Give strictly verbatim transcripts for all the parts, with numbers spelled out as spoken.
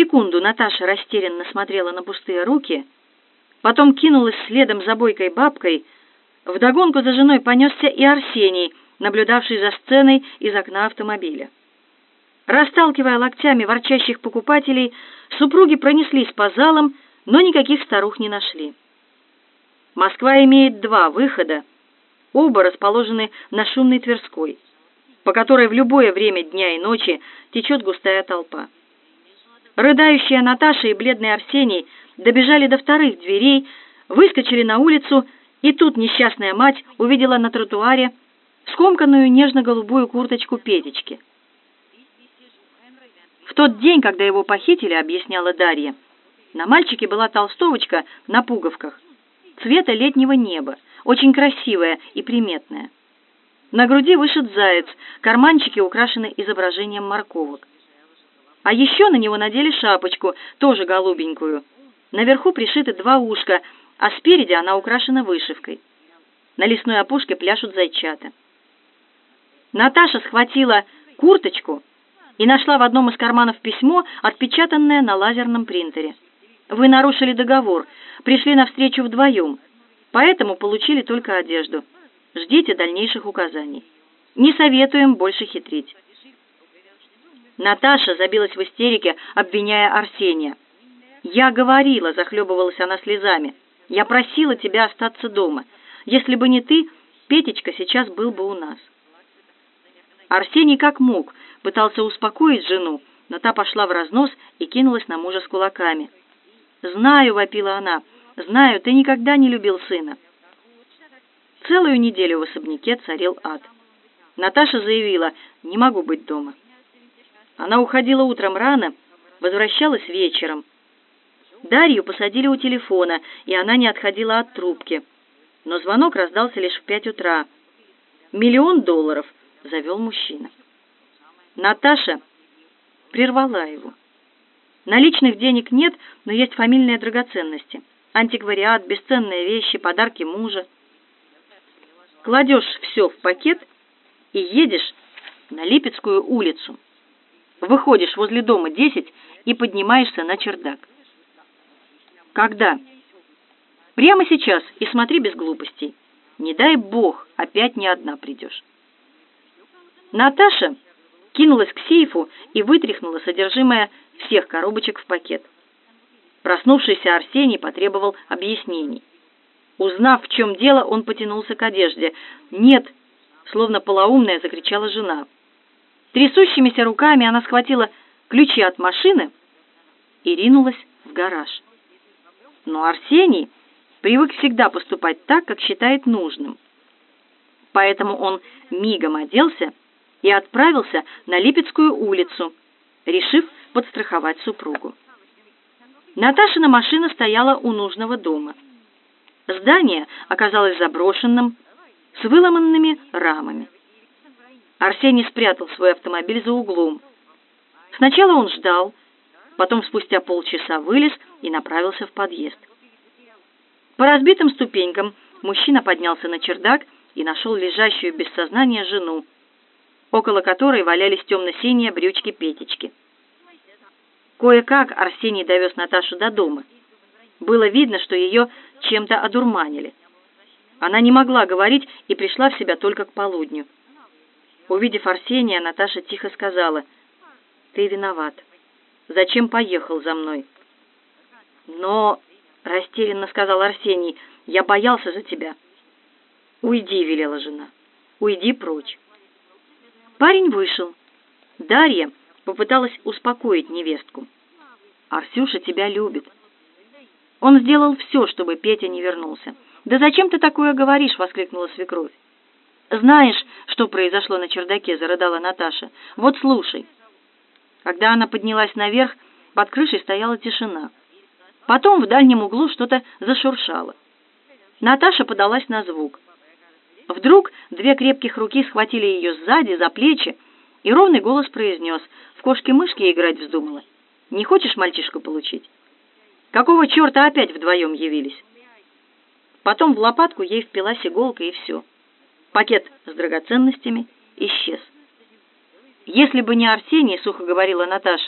секунду Наташа растерянно смотрела на пустые руки, потом кинулась следом за бойкой бабкой. Вдогонку за женой понесся и Арсений, наблюдавший за сценой из окна автомобиля. Расталкивая локтями ворчащих покупателей, супруги пронеслись по залам, но никаких старух не нашли. Москва имеет два выхода, оба расположены на шумной Тверской, по которой в любое время дня и ночи течет густая толпа. Рыдающая Наташа и бледный Арсений добежали до вторых дверей, выскочили на улицу, и тут несчастная мать увидела на тротуаре скомканную нежно-голубую курточку Петечки. В тот день, когда его похитили, объясняла Дарья, на мальчике была толстовочка на пуговках, цвета летнего неба, очень красивая и приметная. На груди вышит заяц, карманчики украшены изображением морковок. А еще на него надели шапочку, тоже голубенькую. Наверху пришиты два ушка, а спереди она украшена вышивкой. На лесной опушке пляшут зайчата. Наташа схватила курточку и нашла в одном из карманов письмо, отпечатанное на лазерном принтере. Вы нарушили договор, пришли навстречу вдвоем, поэтому получили только одежду. Ждите дальнейших указаний. Не советуем больше хитрить. Наташа забилась в истерике, обвиняя Арсения. «Я говорила», — захлебывалась она слезами, — «я просила тебя остаться дома. Если бы не ты, Петечка сейчас был бы у нас». Арсений как мог пытался успокоить жену, но та пошла в разнос и кинулась на мужа с кулаками. «Знаю», — вопила она, — «знаю, ты никогда не любил сына». Целую неделю в особняке царил ад. Наташа заявила: «Не могу быть дома». Она уходила утром рано, возвращалась вечером. Дарью посадили у телефона, и она не отходила от трубки. Но звонок раздался лишь в пять утра. «Миллион долларов», — завел мужчина. Наташа прервала его. Наличных денег нет, но есть фамильные драгоценности. Антиквариат, бесценные вещи, подарки мужа. Кладешь все в пакет и едешь на Липецкую улицу. Выходишь возле дома десять и поднимаешься на чердак. Когда? Прямо сейчас, и смотри без глупостей. Не дай бог, опять не одна придешь. Наташа кинулась к сейфу и вытряхнула содержимое всех коробочек в пакет. Проснувшийся Арсений потребовал объяснений. Узнав, в чем дело, он потянулся к одежде. «Нет!» — словно полоумная закричала жена. Трясущимися руками она схватила ключи от машины и ринулась в гараж. Но Арсений привык всегда поступать так, как считает нужным. Поэтому он мигом оделся и отправился на Липецкую улицу, решив подстраховать супругу. Наташина машина стояла у нужного дома. Здание оказалось заброшенным, с выломанными рамами. Арсений спрятал свой автомобиль за углом. Сначала он ждал, потом спустя полчаса вылез и направился в подъезд. По разбитым ступенькам мужчина поднялся на чердак и нашел лежащую без сознания жену, около которой валялись темно-синие брючки Петечки. Кое-как Арсений довез Наташу до дома. Было видно, что ее чем-то одурманили. Она не могла говорить и пришла в себя только к полудню. Увидев Арсения, Наташа тихо сказала: «Ты виноват. Зачем поехал за мной?» «Но...» — растерянно сказал Арсений. «Я боялся за тебя». «Уйди», — велела жена. «Уйди прочь». Парень вышел. Дарья попыталась успокоить невестку. «Арсюша тебя любит». Он сделал все, чтобы Петя не вернулся. «Да зачем ты такое говоришь?» — воскликнула свекровь. «Знаешь, что произошло на чердаке?» — зарыдала Наташа. «Вот слушай». Когда она поднялась наверх, под крышей стояла тишина. Потом в дальнем углу что-то зашуршало. Наташа подалась на звук. Вдруг две крепких руки схватили ее сзади за плечи, и ровный голос произнес: «В кошки-мышки играть вздумала? Не хочешь мальчишку получить? Какого черта опять вдвоем явились?» Потом в лопатку ей впилась иголка, и все. Пакет с драгоценностями исчез. «Если бы не Арсений, — сухо говорила Наташа,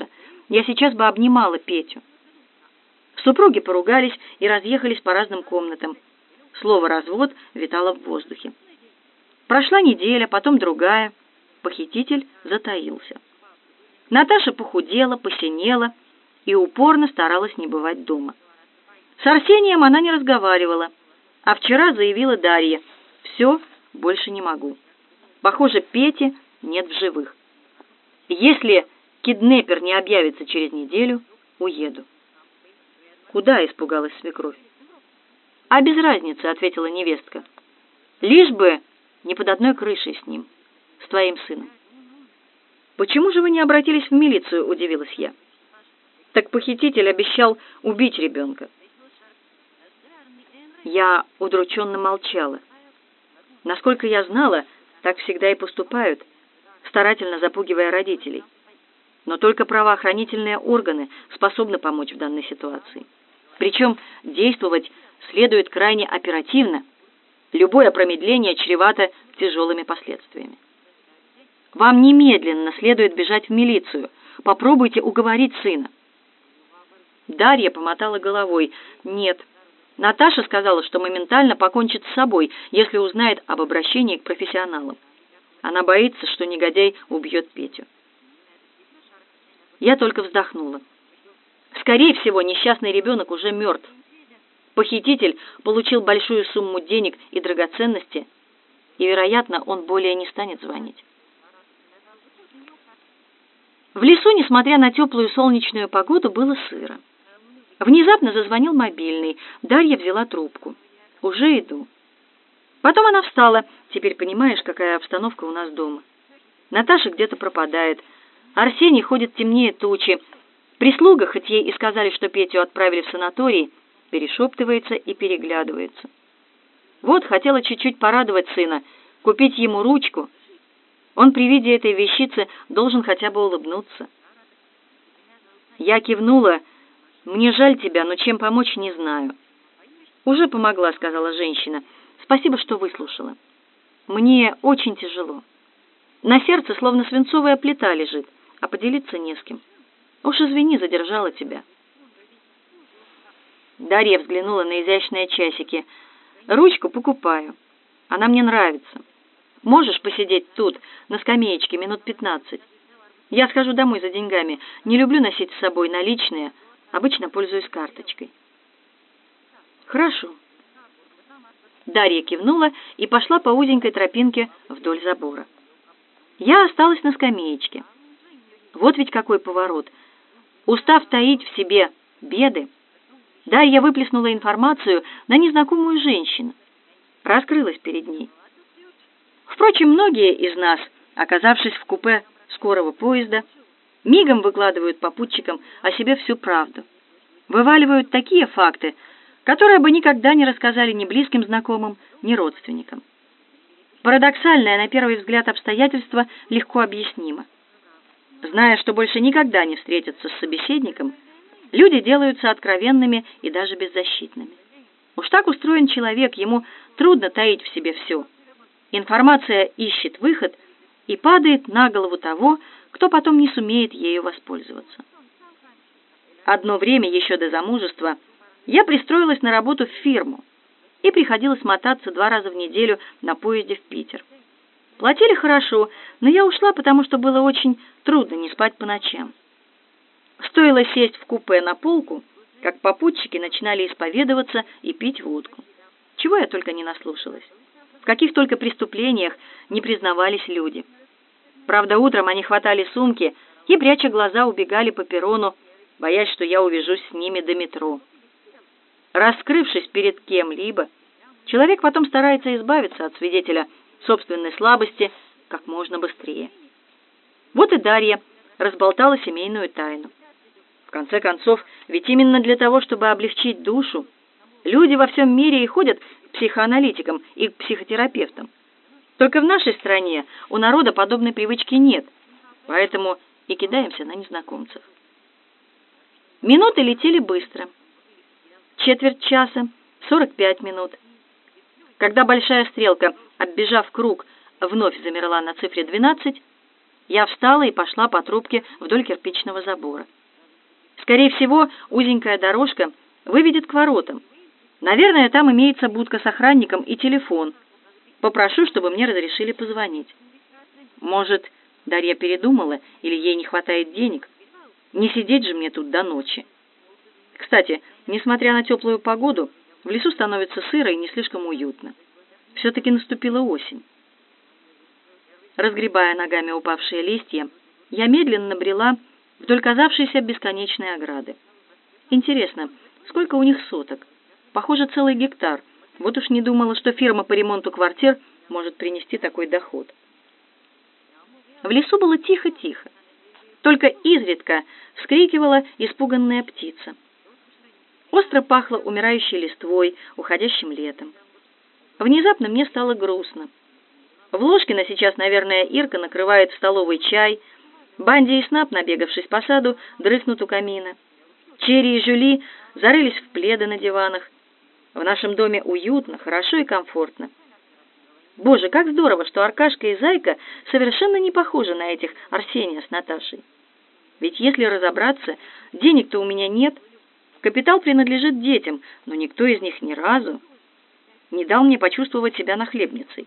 я сейчас бы обнимала Петю. Супруги поругались и разъехались по разным комнатам. Слово «развод» витало в воздухе. Прошла неделя, потом другая. Похититель затаился. Наташа похудела, посинела и упорно старалась не бывать дома. С Арсением она не разговаривала, а вчера заявила Дарье: «Все, больше не могу. Похоже, Пети нет в живых. Если киднеппер не объявится через неделю, уеду». «Куда?» — испугалась свекровь. «А без разницы», — ответила невестка. «Лишь бы не под одной крышей с ним, с твоим сыном». «Почему же вы не обратились в милицию?» — удивилась я. «Так похититель обещал убить ребенка». Я удрученно молчала. Насколько я знала, так всегда и поступают, старательно запугивая родителей. Но только правоохранительные органы способны помочь в данной ситуации. Причем действовать следует крайне оперативно. Любое промедление чревато тяжелыми последствиями. Вам немедленно следует бежать в милицию. Попробуйте уговорить сына. Дарья помотала головой. Нет. Наташа сказала, что моментально покончит с собой, если узнает об обращении к профессионалам. Она боится, что негодяй убьет Петю. Я только вздохнула. Скорее всего, несчастный ребенок уже мертв. Похититель получил большую сумму денег и драгоценности, и, вероятно, он более не станет звонить. В лесу, несмотря на теплую солнечную погоду, было сыро. Внезапно зазвонил мобильный. Дарья взяла трубку. «Уже иду». Потом она встала. «Теперь понимаешь, какая обстановка у нас дома. Наташа где-то пропадает. Арсений ходит темнее тучи. Прислуга, хоть ей и сказали, что Петю отправили в санаторий, перешептывается и переглядывается. Вот хотела чуть-чуть порадовать сына, купить ему ручку. Он при виде этой вещицы должен хотя бы улыбнуться». Я кивнула. «Мне жаль тебя, но чем помочь, не знаю». «Уже помогла», — сказала женщина. «Спасибо, что выслушала. Мне очень тяжело. На сердце словно свинцовая плита лежит, а поделиться не с кем. Уж извини, задержала тебя». Дарья взглянула на изящные часики. «Ручку покупаю. Она мне нравится. Можешь посидеть тут, на скамеечке, минут пятнадцать? Я схожу домой за деньгами. Не люблю носить с собой наличные. Обычно пользуюсь карточкой». «Хорошо». Дарья кивнула и пошла по узенькой тропинке вдоль забора. Я осталась на скамеечке. Вот ведь какой поворот. Устав таить в себе беды, Дарья выплеснула информацию на незнакомую женщину. Раскрылась перед ней. Впрочем, многие из нас, оказавшись в купе скорого поезда, мигом выкладывают попутчикам о себе всю правду. Вываливают такие факты, которые бы никогда не рассказали ни близким знакомым, ни родственникам. Парадоксальное, на первый взгляд, обстоятельство легко объяснимо. Зная, что больше никогда не встретятся с собеседником, люди делаются откровенными и даже беззащитными. Уж так устроен человек, ему трудно таить в себе все. Информация ищет выход и падает на голову того, кто потом не сумеет ею воспользоваться. Одно время, еще до замужества, я пристроилась на работу в фирму и приходилось мотаться два раза в неделю на поезде в Питер. Платили хорошо, но я ушла, потому что было очень трудно не спать по ночам. Стоило сесть в купе на полку, как попутчики начинали исповедоваться и пить водку. Чего я только не наслушалась. В каких только преступлениях не признавались люди. Правда, утром они хватали сумки и, пряча глаза, убегали по перрону, боясь, что я увяжусь с ними до метро. Раскрывшись перед кем-либо, человек потом старается избавиться от свидетеля собственной слабости как можно быстрее. Вот и Дарья разболтала семейную тайну. В конце концов, ведь именно для того, чтобы облегчить душу, люди во всем мире и ходят к психоаналитикам и к психотерапевтам. Только в нашей стране у народа подобной привычки нет, поэтому и кидаемся на незнакомцев. Минуты летели быстро. Четверть часа, сорок пять минут. Когда большая стрелка, оббежав круг, вновь замерла на цифре двенадцать, я встала и пошла по трубке вдоль кирпичного забора. Скорее всего, узенькая дорожка выведет к воротам. Наверное, там имеется будка с охранником и телефон. Попрошу, чтобы мне разрешили позвонить. Может, Дарья передумала или ей не хватает денег? Не сидеть же мне тут до ночи. Кстати, несмотря на теплую погоду, в лесу становится сыро и не слишком уютно. Все-таки наступила осень. Разгребая ногами упавшие листья, я медленно брела вдоль казавшейся бесконечной ограды. Интересно, сколько у них соток? Похоже, целый гектар. Вот уж не думала, что фирма по ремонту квартир может принести такой доход. В лесу было тихо-тихо. Только изредка вскрикивала испуганная птица. Остро пахло умирающей листвой, уходящим летом. Внезапно мне стало грустно. В Ложкино сейчас, наверное, Ирка накрывает в столовой чай. Банди и Снап, набегавшись по саду, дрыхнут у камина. Черри и Жюли зарылись в пледы на диванах. В нашем доме уютно, хорошо и комфортно. Боже, как здорово, что Аркашка и Зайка совершенно не похожи на этих Арсения с Наташей. Ведь если разобраться, денег-то у меня нет. Капитал принадлежит детям, но никто из них ни разу не дал мне почувствовать себя нахлебницей.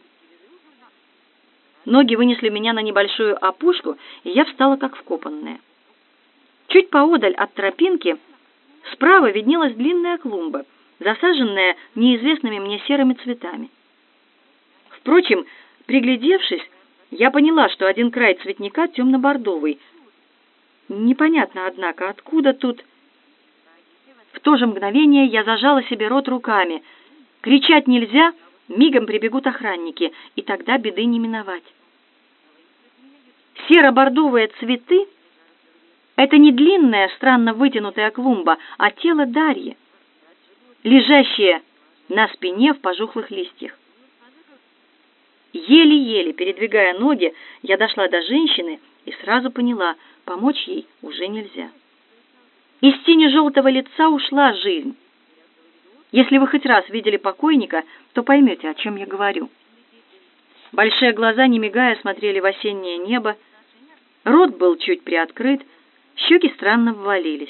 Ноги вынесли меня на небольшую опушку, и я встала как вкопанная. Чуть поодаль от тропинки справа виднелась длинная клумба, засаженная неизвестными мне серыми цветами. Впрочем, приглядевшись, я поняла, что один край цветника темно-бордовый. Непонятно, однако, откуда тут... В то же мгновение я зажала себе рот руками. Кричать нельзя, мигом прибегут охранники, и тогда беды не миновать. Серо-бордовые цветы — это не длинная, странно вытянутая клумба, а тело Дарьи, лежащее на спине в пожухлых листьях. Еле-еле, передвигая ноги, я дошла до женщины и сразу поняла, помочь ей уже нельзя. Из сине-желтого лица ушла жизнь. Если вы хоть раз видели покойника, то поймете, о чем я говорю. Большие глаза, не мигая, смотрели в осеннее небо, рот был чуть приоткрыт, щеки странно ввалились.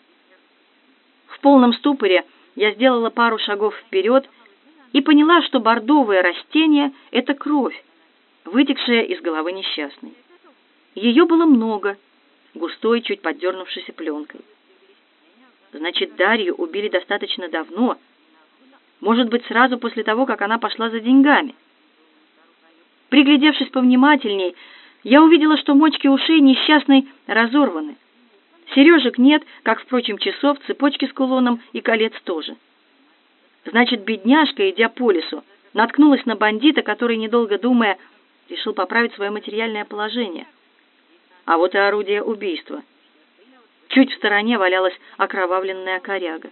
В полном ступоре я сделала пару шагов вперед и поняла, что бордовое растение — это кровь, вытекшая из головы несчастной. Ее было много, густой, чуть поддернувшейся пленкой. Значит, Дарью убили достаточно давно, может быть, сразу после того, как она пошла за деньгами. Приглядевшись повнимательней, я увидела, что мочки ушей несчастной разорваны. Сережек нет, как, впрочем, часов, цепочки с кулоном и колец тоже. Значит, бедняжка, идя по лесу, наткнулась на бандита, который, недолго думая, решил поправить свое материальное положение. А вот и орудие убийства. Чуть в стороне валялась окровавленная коряга.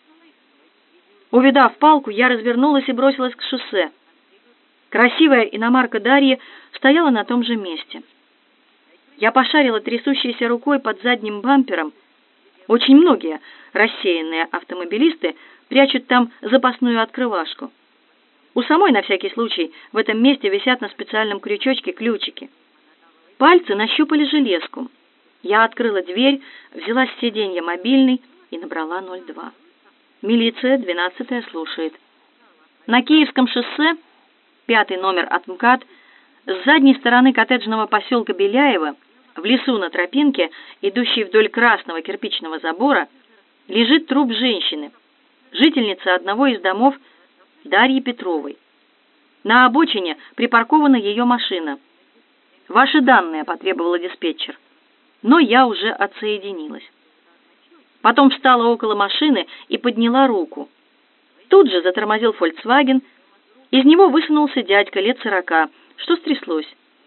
Увидав палку, я развернулась и бросилась к шоссе. Красивая иномарка Дарьи стояла на том же месте. Я пошарила трясущейся рукой под задним бампером. Очень многие рассеянные автомобилисты прячут там запасную открывашку. У самой, на всякий случай, в этом месте висят на специальном крючочке ключики. Пальцы нащупали железку. Я открыла дверь, взяла с сиденья мобильный и набрала ноль два. Милиция, двенадцатая, слушает. На Киевском шоссе, пятый номер от МКАД, с задней стороны коттеджного поселка Беляево, в лесу на тропинке, идущей вдоль красного кирпичного забора, лежит труп женщины, жительницы одного из домов Дарьи Петровой. На обочине припаркована ее машина. Ваши данные, потребовала диспетчер. Но я уже отсоединилась. Потом встала около машины и подняла руку. Тут же затормозил «Фольксваген». Из него высунулся дядька лет сорока. Что стряслось?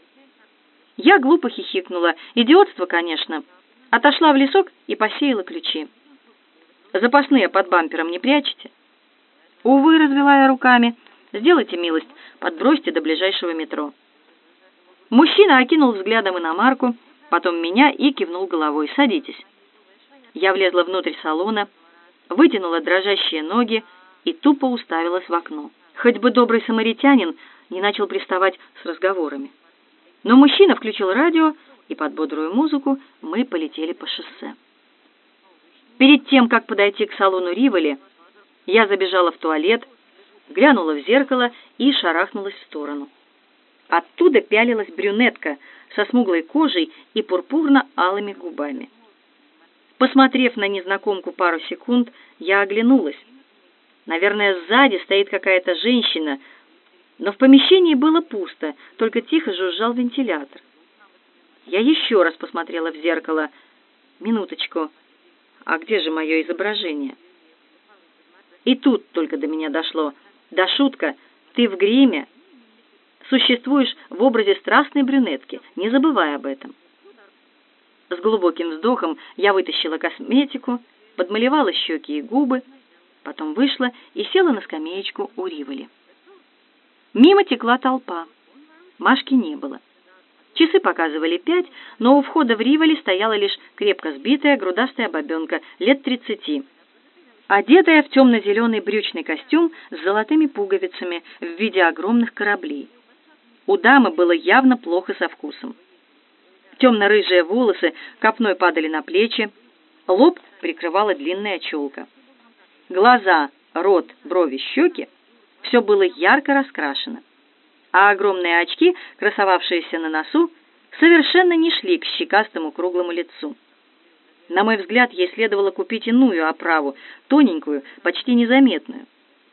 Я глупо хихикнула. Идиотство, конечно. Отошла в лесок и посеяла ключи. Запасные под бампером не прячете? Увы, развела я руками. Сделайте милость, подбросьте до ближайшего метро. Мужчина окинул взглядом иномарку, потом меня и кивнул головой. Садитесь. Я влезла внутрь салона, вытянула дрожащие ноги и тупо уставилась в окно. Хоть бы добрый самаритянин не начал приставать с разговорами. Но мужчина включил радио, и под бодрую музыку мы полетели по шоссе. Перед тем, как подойти к салону Риволи, я забежала в туалет, глянула в зеркало и шарахнулась в сторону. Оттуда пялилась брюнетка со смуглой кожей и пурпурно-алыми губами. Посмотрев на незнакомку пару секунд, я оглянулась. Наверное, сзади стоит какая-то женщина, но в помещении было пусто, только тихо жужжал вентилятор. Я еще раз посмотрела в зеркало. Минуточку, а где же мое изображение? И тут только до меня дошло. Да шутка, ты в гриме. Существуешь в образе страстной брюнетки, не забывай об этом. С глубоким вздохом я вытащила косметику, подмалевала щеки и губы, потом вышла и села на скамеечку у Риволи. Мимо текла толпа. Машки не было. Часы показывали пять, но у входа в Риволи стояла лишь крепко сбитая грудастая бабенка лет тридцати, одетая в темно-зеленый брючный костюм с золотыми пуговицами в виде огромных кораблей. У дамы было явно плохо со вкусом. Темно-рыжие волосы копной падали на плечи, лоб прикрывала длинная челка. Глаза, рот, брови, щеки — все было ярко раскрашено, а огромные очки, красовавшиеся на носу, совершенно не шли к щекастому круглому лицу. На мой взгляд, ей следовало купить иную оправу, тоненькую, почти незаметную.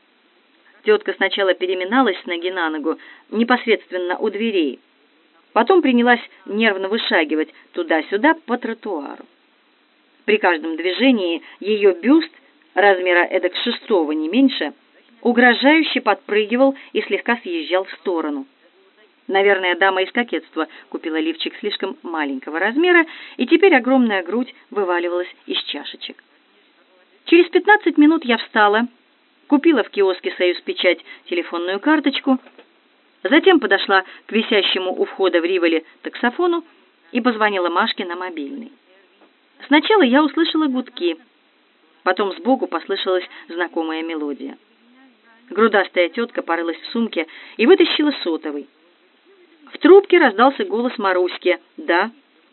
Тетка сначала переминалась с ноги на ногу, непосредственно у дверей, потом принялась нервно вышагивать туда-сюда по тротуару. При каждом движении ее бюст, размера эдак шестого, не меньше, угрожающе подпрыгивал и слегка съезжал в сторону. Наверное, дама из кокетства купила лифчик слишком маленького размера, и теперь огромная грудь вываливалась из чашечек. Через пятнадцать минут я встала, купила в киоске «Союзпечать» телефонную карточку, затем подошла к висящему у входа в Риволи таксофону и позвонила Машке на мобильный. Сначала я услышала гудки, потом сбоку послышалась знакомая мелодия. Грудастая тетка порылась в сумке и вытащила сотовый. В трубке раздался голос Маруськи. «Да».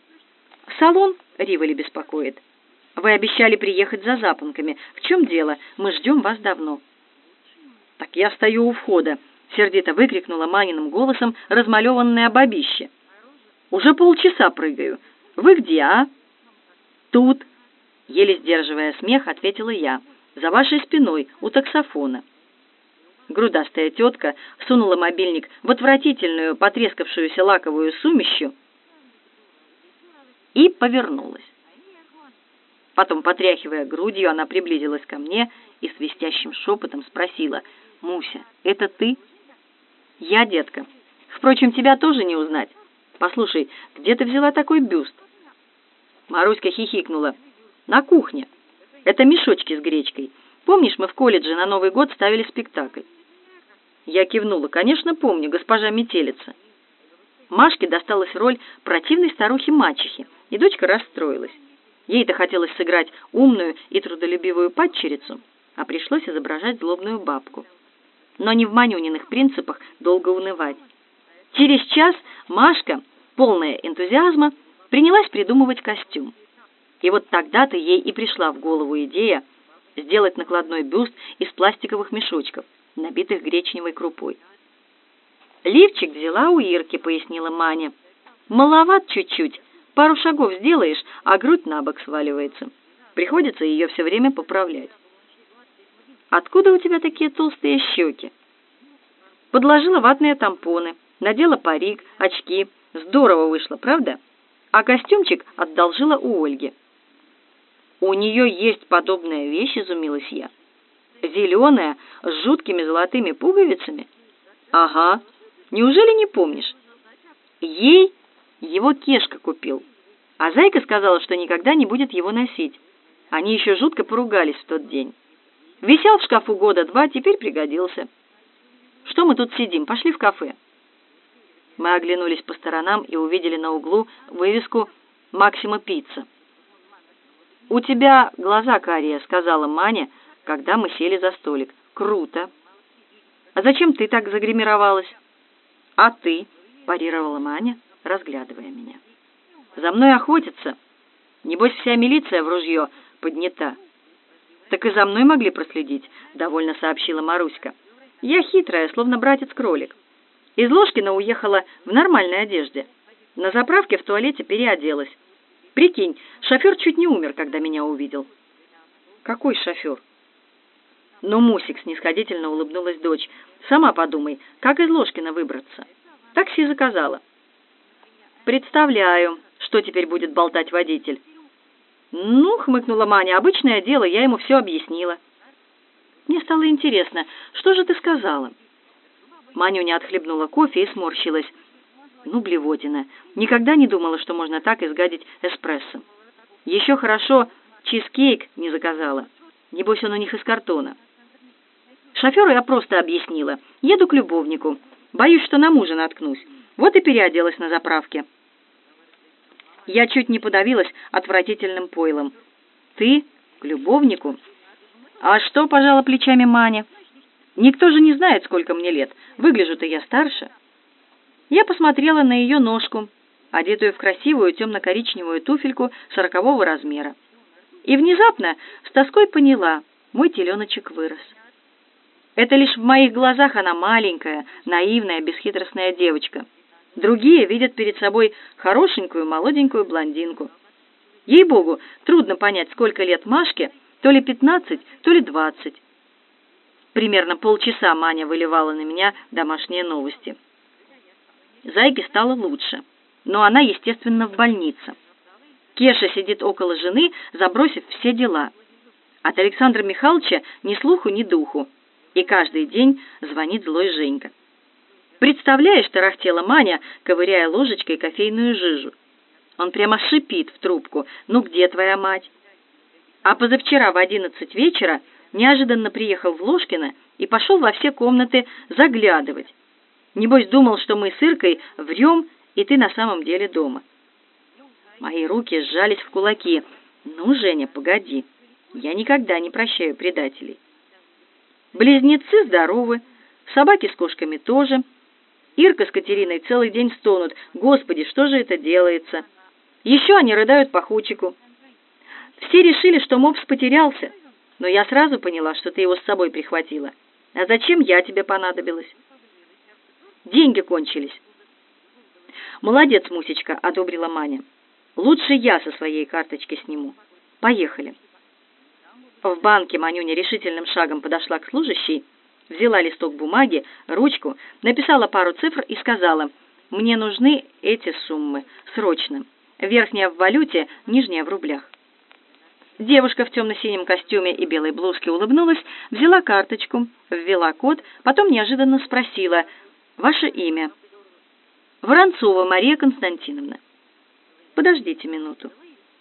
«Салон Риволи беспокоит. Вы обещали приехать за запонками. В чем дело? Мы ждем вас давно». «Так я стою у входа», — сердито выкрикнула Маниным голосом размалеванное бабище. «Уже полчаса прыгаю. Вы где, а?» «Тут», — еле сдерживая смех, ответила я, — «за вашей спиной, у таксофона». Грудастая тетка сунула мобильник в отвратительную, потрескавшуюся лаковую сумищу и повернулась. Потом, потряхивая грудью, она приблизилась ко мне и свистящим шепотом спросила: «Муся, это ты?» «Я, детка. Впрочем, тебя тоже не узнать. Послушай, где ты взяла такой бюст?» Маруська хихикнула. «На кухне. Это мешочки с гречкой. Помнишь, мы в колледже на Новый год ставили спектакль?» Я кивнула. «Конечно, помню, госпожа Метелица». Машке досталась роль противной старухи-мачехи, и дочка расстроилась. Ей-то хотелось сыграть умную и трудолюбивую падчерицу, а пришлось изображать злобную бабку. Но не в Манюниных принципах долго унывать. Через час Машка, полная энтузиазма, принялась придумывать костюм. И вот тогда-то ей и пришла в голову идея сделать накладной бюст из пластиковых мешочков, набитых гречневой крупой. «Лифчик взяла у Ирки», — пояснила Маня. «Маловат чуть-чуть, пару шагов сделаешь, а грудь на бок сваливается. Приходится ее все время поправлять». «Откуда у тебя такие толстые щеки?» Подложила ватные тампоны, надела парик, очки. Здорово вышло, правда? А костюмчик одолжила у Ольги. «У нее есть подобная вещь», — изумилась я. «Зеленая, с жуткими золотыми пуговицами?» «Ага. Неужели не помнишь?» Ей его Кешка купил, а Зайка сказала, что никогда не будет его носить. Они еще жутко поругались в тот день. Висел в шкафу года два, теперь пригодился. Что мы тут сидим? Пошли в кафе. Мы оглянулись по сторонам и увидели на углу вывеску «Максима Пицца». «У тебя глаза карие», — сказала Маня, когда мы сели за столик. «Круто. А зачем ты так загримировалась?» «А ты?» — парировала Маня, разглядывая меня. «За мной охотятся. Небось, вся милиция в ружье поднята. Так и за мной могли проследить, довольно сообщила Маруська. Я хитрая, словно братец-кролик. Из Ложкина уехала в нормальной одежде. На заправке в туалете переоделась. Прикинь, шофер чуть не умер, когда меня увидел. Какой шофер? Ну, Мусик, снисходительно улыбнулась дочь. Сама подумай, как из Ложкина выбраться? Такси заказала. Представляю, что теперь будет болтать водитель. Ну, хмыкнула Маня, обычное дело, я ему все объяснила. Мне стало интересно, что же ты сказала? Манюня отхлебнула кофе и сморщилась. Ну, блевотина, никогда не думала, что можно так изгадить эспрессо. Еще хорошо чизкейк не заказала. Небось, он у них из картона. Шоферу я просто объяснила. Еду к любовнику. Боюсь, что на мужа наткнусь. Вот и переоделась на заправке. Я чуть не подавилась отвратительным пойлом. Ты к любовнику? А что, пожала плечами Маня? Никто же не знает, сколько мне лет. Выгляжу-то я старше. Я посмотрела на ее ножку, одетую в красивую темно-коричневую туфельку сорокового размера. И внезапно с тоской поняла, мой теленочек вырос. Это лишь в моих глазах она маленькая, наивная, бесхитростная девочка. Другие видят перед собой хорошенькую, молоденькую блондинку. Ей-богу, трудно понять, сколько лет Машке, то ли пятнадцать, то ли двадцать. Примерно полчаса Маня выливала на меня домашние новости. Зайке стало лучше, но она, естественно, в больнице. Кеша сидит около жены, забросив все дела. От Александра Михайловича ни слуху, ни духу. И каждый день звонит злой Женька. «Представляешь», — тарахтела Маня, ковыряя ложечкой кофейную жижу. Он прямо шипит в трубку. «Ну где твоя мать?» А позавчера в одиннадцать вечера неожиданно приехал в Ложкино и пошел во все комнаты заглядывать. Небось, думал, что мы с Иркой врем, и ты на самом деле дома. Мои руки сжались в кулаки. Ну, Женя, погоди. Я никогда не прощаю предателей. Близнецы здоровы, собаки с кошками тоже. Ирка с Катериной целый день стонут. Господи, что же это делается? Еще они рыдают по Хучику. Все решили, что мопс потерялся, но я сразу поняла, что ты его с собой прихватила. А зачем я тебе понадобилась? Деньги кончились. Молодец, Мусечка, одобрила Маня. Лучше я со своей карточки сниму. Поехали. В банке Манюня решительным шагом подошла к служащей, взяла листок бумаги, ручку, написала пару цифр и сказала: «Мне нужны эти суммы, срочно. Верхняя в валюте, нижняя в рублях». Девушка в темно-синем костюме и белой блузке улыбнулась, взяла карточку, ввела код, потом неожиданно спросила: «Ваше имя?» «Воронцова Мария Константиновна». «Подождите минуту».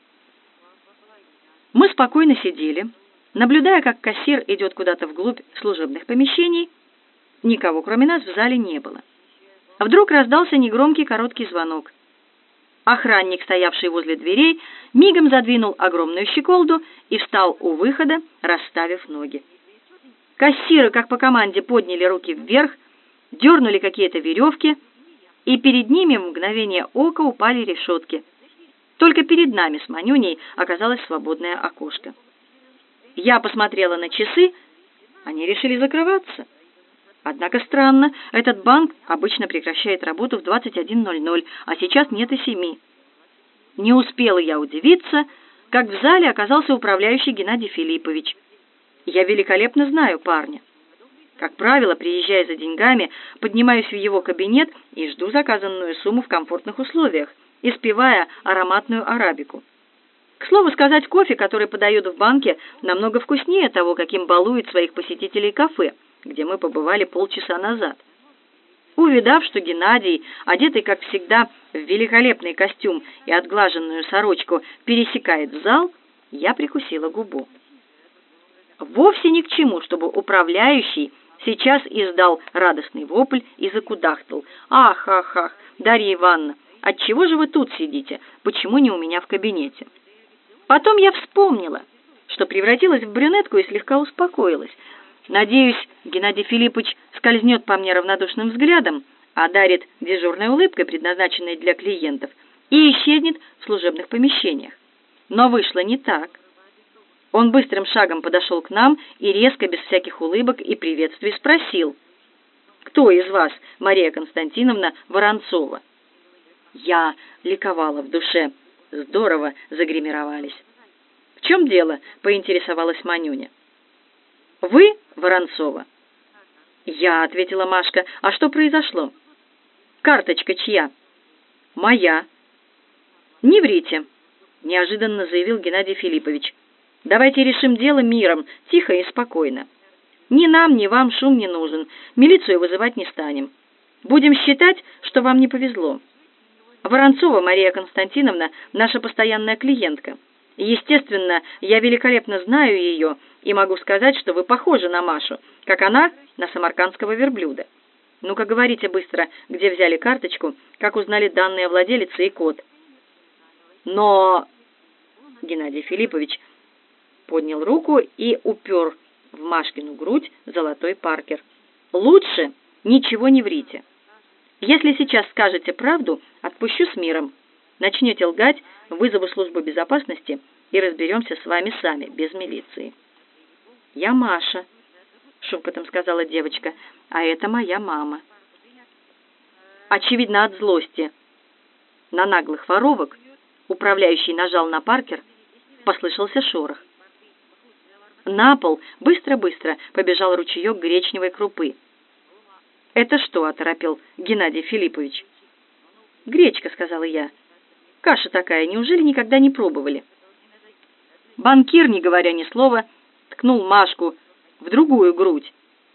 Мы спокойно сидели, наблюдая, как кассир идет куда-то вглубь служебных помещений. Никого, кроме нас, в зале не было. А вдруг раздался негромкий короткий звонок. Охранник, стоявший возле дверей, мигом задвинул огромную щеколду и встал у выхода, расставив ноги. Кассиры, как по команде, подняли руки вверх, дернули какие-то веревки, и перед ними в мгновение ока упали решетки. Только перед нами с Манюней оказалось свободное окошко. Я посмотрела на часы, они решили закрываться. Однако странно, этот банк обычно прекращает работу в двадцать один ноль ноль, а сейчас нет и семи. Не успела я удивиться, как в зале оказался управляющий Геннадий Филиппович. Я великолепно знаю парня. Как правило, приезжая за деньгами, поднимаюсь в его кабинет и жду заказанную сумму в комфортных условиях, испевая ароматную арабику. К слову сказать, кофе, который подают в банке, намного вкуснее того, каким балует своих посетителей кафе, где мы побывали полчаса назад. Увидав, что Геннадий, одетый, как всегда, в великолепный костюм и отглаженную сорочку, пересекает зал, я прикусила губу. Вовсе ни к чему, чтобы управляющий сейчас издал радостный вопль и закудахтал. «Ах, ах, ах, Дарья Ивановна, отчего же вы тут сидите? Почему не у меня в кабинете?» Потом я вспомнила, что превратилась в брюнетку и слегка успокоилась. Надеюсь, Геннадий Филиппович скользнет по мне равнодушным взглядом, одарит дежурной улыбкой, предназначенной для клиентов, и исчезнет в служебных помещениях. Но вышло не так. Он быстрым шагом подошел к нам и резко, без всяких улыбок и приветствий, спросил: «Кто из вас, Мария Константиновна Воронцова?» Я ликовала в душе. Здорово загримировались. «В чем дело?» — поинтересовалась Манюня. «Вы Воронцова?» «Я», — ответила Машка. «А что произошло?» «Карточка чья?» «Моя». «Не врите», — неожиданно заявил Геннадий Филиппович. «Давайте решим дело миром, тихо и спокойно. Ни нам, ни вам шум не нужен, милицию вызывать не станем. Будем считать, что вам не повезло. Воронцова Мария Константиновна — наша постоянная клиентка. Естественно, я великолепно знаю ее и могу сказать, что вы похожи на Машу, как она на самаркандского верблюда. Ну-ка, говорите быстро, где взяли карточку, как узнали данные владелицы и код». «Но...» Геннадий Филиппович поднял руку и упер в Машкину грудь золотой Паркер. «Лучше ничего не врите. Если сейчас скажете правду, отпущу с миром. Начнете лгать, вызову службу безопасности и разберемся с вами сами, без милиции». «Я Маша», — шепотом сказала девочка, — «а это моя мама». Очевидно, от злости на наглых воровок управляющий нажал на Паркер, послышался шорох. На пол быстро-быстро побежал ручеек гречневой крупы. «Это что?» — оторопел Геннадий Филиппович. «Гречка», — сказала я. «Каша такая, неужели никогда не пробовали?» Банкир, не говоря ни слова, ткнул Машку в другую грудь.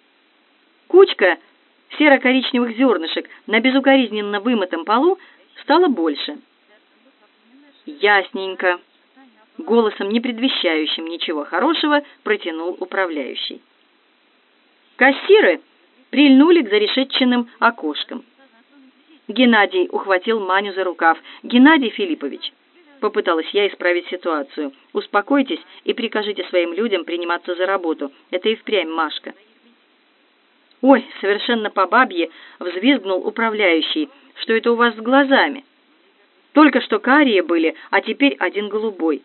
Кучка серо-коричневых зернышек на безукоризненно вымытом полу стала больше. «Ясненько», — голосом, не предвещающим ничего хорошего, протянул управляющий. Кассиры прильнули к зарешетченным окошкам. Геннадий ухватил Маню за рукав. «Геннадий Филиппович», — попыталась я исправить ситуацию, — «успокойтесь и прикажите своим людям приниматься за работу. Это и впрямь Машка». «Ой», — совершенно по бабье взвизгнул управляющий, — «что это у вас с глазами? Только что карие были, а теперь один голубой».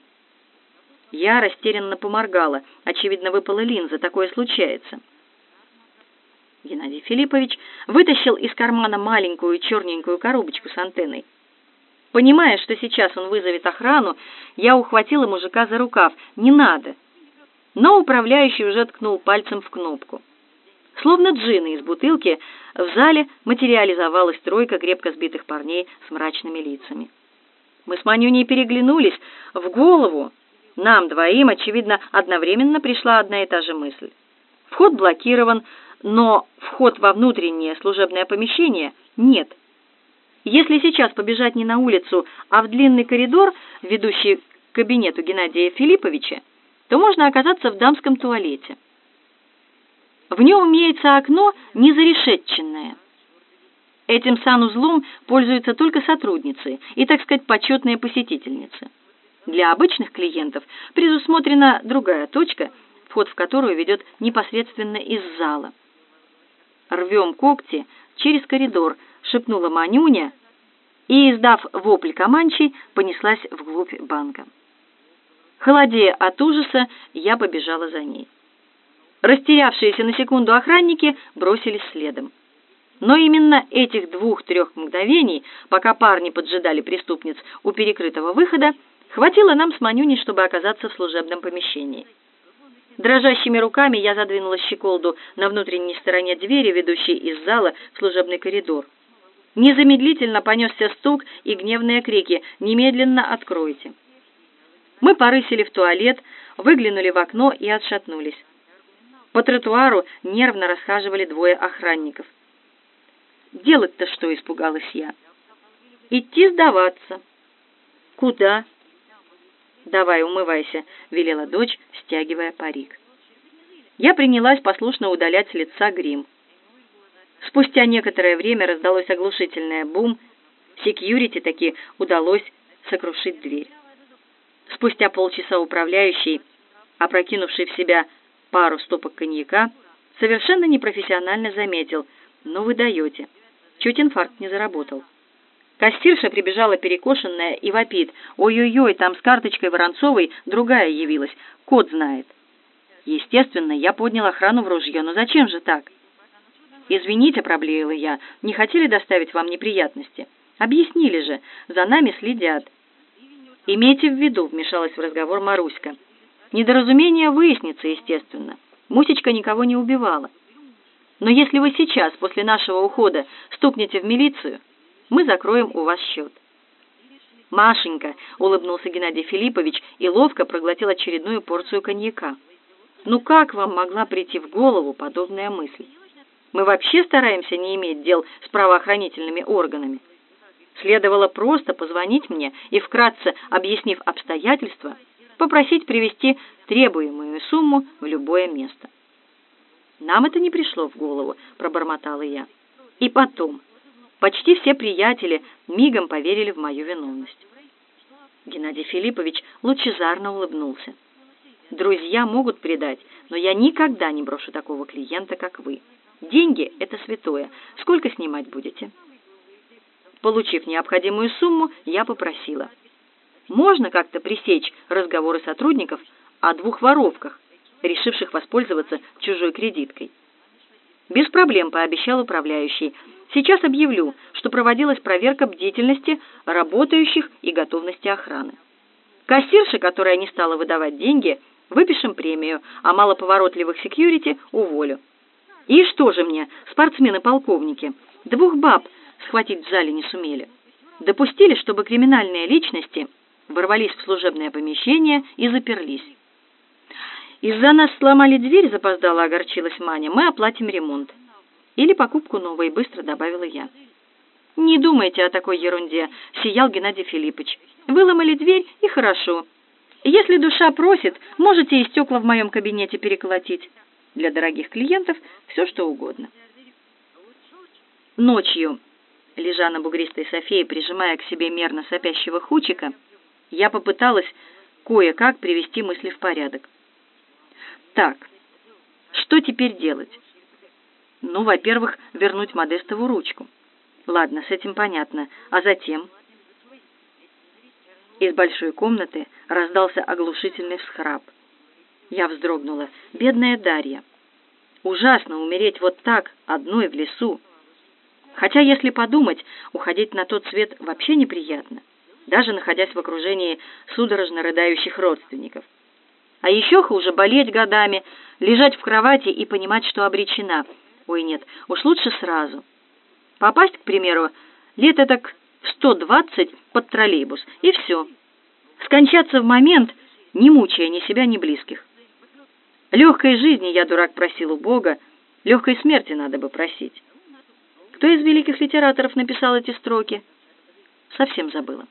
Я растерянно поморгала. Очевидно, выпала линза, такое случается. Геннадий Филиппович вытащил из кармана маленькую черненькую коробочку с антенной. Понимая, что сейчас он вызовет охрану, я ухватила мужика за рукав. «Не надо!» Но управляющий уже ткнул пальцем в кнопку. Словно джинны из бутылки, в зале материализовалась тройка крепко сбитых парней с мрачными лицами. Мы с Манюней переглянулись. В голову нам двоим, очевидно, одновременно пришла одна и та же мысль. Вход блокирован, но вход во внутреннее служебное помещение нет. Если сейчас побежать не на улицу, а в длинный коридор, ведущий к кабинету Геннадия Филипповича, то можно оказаться в дамском туалете. В нем имеется окно незарешетченное. Этим санузлом пользуются только сотрудницы и, так сказать, почетные посетительницы. Для обычных клиентов предусмотрена другая точка, вход в которую ведет непосредственно из зала. «Рвем когти через коридор», — шепнула Манюня и, издав вопль команчей, понеслась вглубь банка. Холодея от ужаса, я побежала за ней. Растерявшиеся на секунду охранники бросились следом. Но именно этих двух-трех мгновений, пока парни поджидали преступниц у перекрытого выхода, хватило нам с Манюней, чтобы оказаться в служебном помещении. Дрожащими руками я задвинула щеколду на внутренней стороне двери, ведущей из зала в служебный коридор. Незамедлительно понесся стук и гневные крики: «Немедленно откройте!». Мы порысили в туалет, выглянули в окно и отшатнулись. По тротуару нервно расхаживали двое охранников. «Делать-то что?» — испугалась я. «Идти сдаваться». «Куда?» «Давай, умывайся», — велела дочь, стягивая парик. Я принялась послушно удалять с лица грим. Спустя некоторое время раздалось оглушительное бум. Секьюрити таки удалось сокрушить дверь. Спустя полчаса управляющий, опрокинувший в себя пару стопок коньяка, совершенно непрофессионально заметил: «Ну вы даете, чуть инфаркт не заработал». Кассирша прибежала перекошенная и вопит: «Ой-ой-ой, там с карточкой Воронцовой другая явилась, кот знает». Естественно, я поднял охрану в ружье, но зачем же так? «Извините», — проблеяла я, — «не хотели доставить вам неприятности? Объяснили же, за нами следят». «Имейте в виду», — вмешалась в разговор Маруська. «Недоразумение выяснится, естественно. Мусечка никого не убивала. Но если вы сейчас, после нашего ухода, стукнете в милицию, мы закроем у вас счет». «Машенька», — улыбнулся Геннадий Филиппович и ловко проглотил очередную порцию коньяка. «Ну как вам могла прийти в голову подобная мысль? Мы вообще стараемся не иметь дел с правоохранительными органами. Следовало просто позвонить мне и, вкратце объяснив обстоятельства, попросить привезти требуемую сумму в любое место». «Нам это не пришло в голову», — пробормотала я. «И потом, почти все приятели мигом поверили в мою виновность». Геннадий Филиппович лучезарно улыбнулся. «Друзья могут предать, но я никогда не брошу такого клиента, как вы. Деньги — это святое. Сколько снимать будете?» Получив необходимую сумму, я попросила: «Можно как-то пресечь разговоры сотрудников о двух воровках, решивших воспользоваться чужой кредиткой?» «Без проблем», — пообещал управляющий. «Сейчас объявлю, что проводилась проверка бдительности работающих и готовности охраны. Кассирше, которая не стала выдавать деньги, выпишем премию, а малоповоротливых секьюрити уволю. И что же мне, спортсмены-полковники, двух баб схватить в зале не сумели? Допустили, чтобы криминальные личности ворвались в служебное помещение и заперлись. Из-за нас сломали дверь», — запоздала огорчилась Маня, — «мы оплатим ремонт. Или покупку новой», — быстро добавила я. «Не думайте о такой ерунде», — сиял Геннадий Филиппович. «Выломали дверь, и хорошо. Если душа просит, можете и стекла в моем кабинете переколотить. Для дорогих клиентов все что угодно». Ночью, лежа на бугристой софе и прижимая к себе мерно сопящего Хучика, я попыталась кое-как привести мысли в порядок. Так, что теперь делать? Ну, во-первых, вернуть Модестову ручку. Ладно, с этим понятно. А затем? Из большой комнаты раздался оглушительный всхрап. Я вздрогнула. Бедная Дарья. Ужасно умереть вот так, одной в лесу. Хотя, если подумать, уходить на тот свет вообще неприятно, даже находясь в окружении судорожно рыдающих родственников. А еще хуже болеть годами, лежать в кровати и понимать, что обречена. Ой, нет, уж лучше сразу. Попасть, к примеру, лет этак в сто двадцать под троллейбус, и все. Скончаться в момент, не мучая ни себя, ни близких. Легкой жизни я, дурак, просил у Бога, легкой смерти надо бы просить. Кто из великих литераторов написал эти строки? Совсем забыла.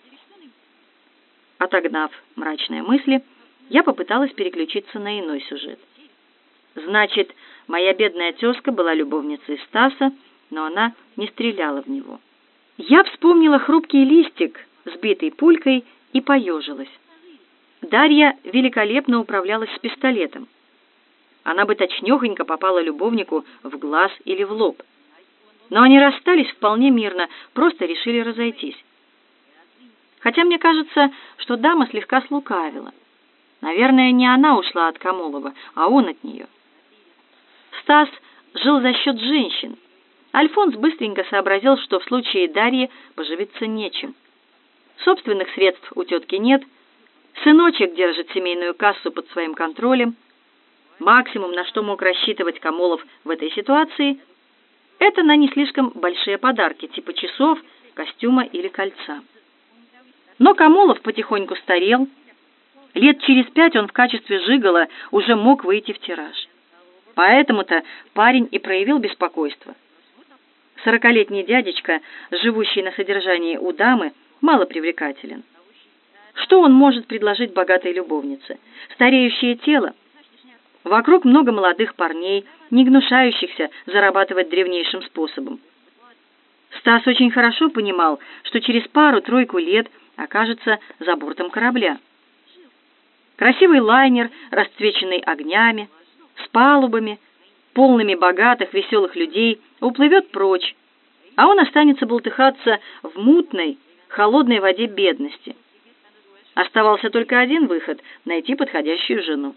Отогнав мрачные мысли, я попыталась переключиться на иной сюжет. Значит, моя бедная тезка была любовницей Стаса, но она не стреляла в него. Я вспомнила хрупкий листик, сбитый пулькой, и поежилась. Дарья великолепно управлялась с пистолетом. Она бы точнёхонько попала любовнику в глаз или в лоб. Но они расстались вполне мирно, просто решили разойтись. Хотя мне кажется, что дама слегка слукавила. Наверное, не она ушла от Камолова, а он от нее. Стас жил за счет женщин. Альфонс быстренько сообразил, что в случае Дарьи поживиться нечем. Собственных средств у тетки нет, сыночек держит семейную кассу под своим контролем. Максимум, на что мог рассчитывать Камолов в этой ситуации, это на не слишком большие подарки, типа часов, костюма или кольца. Но Камолов потихоньку старел. Лет через пять он в качестве жиголо уже мог выйти в тираж. Поэтому-то парень и проявил беспокойство. Сорокалетний дядечка, живущий на содержании у дамы, мало привлекателен. Что он может предложить богатой любовнице? Стареющее тело? Вокруг много молодых парней, не гнушающихся зарабатывать древнейшим способом. Стас очень хорошо понимал, что через пару-тройку лет окажется за бортом корабля. Красивый лайнер, расцвеченный огнями, с палубами, полными богатых, веселых людей, уплывет прочь, а он останется бултыхаться в мутной, холодной воде бедности. Оставался только один выход — найти подходящую жену.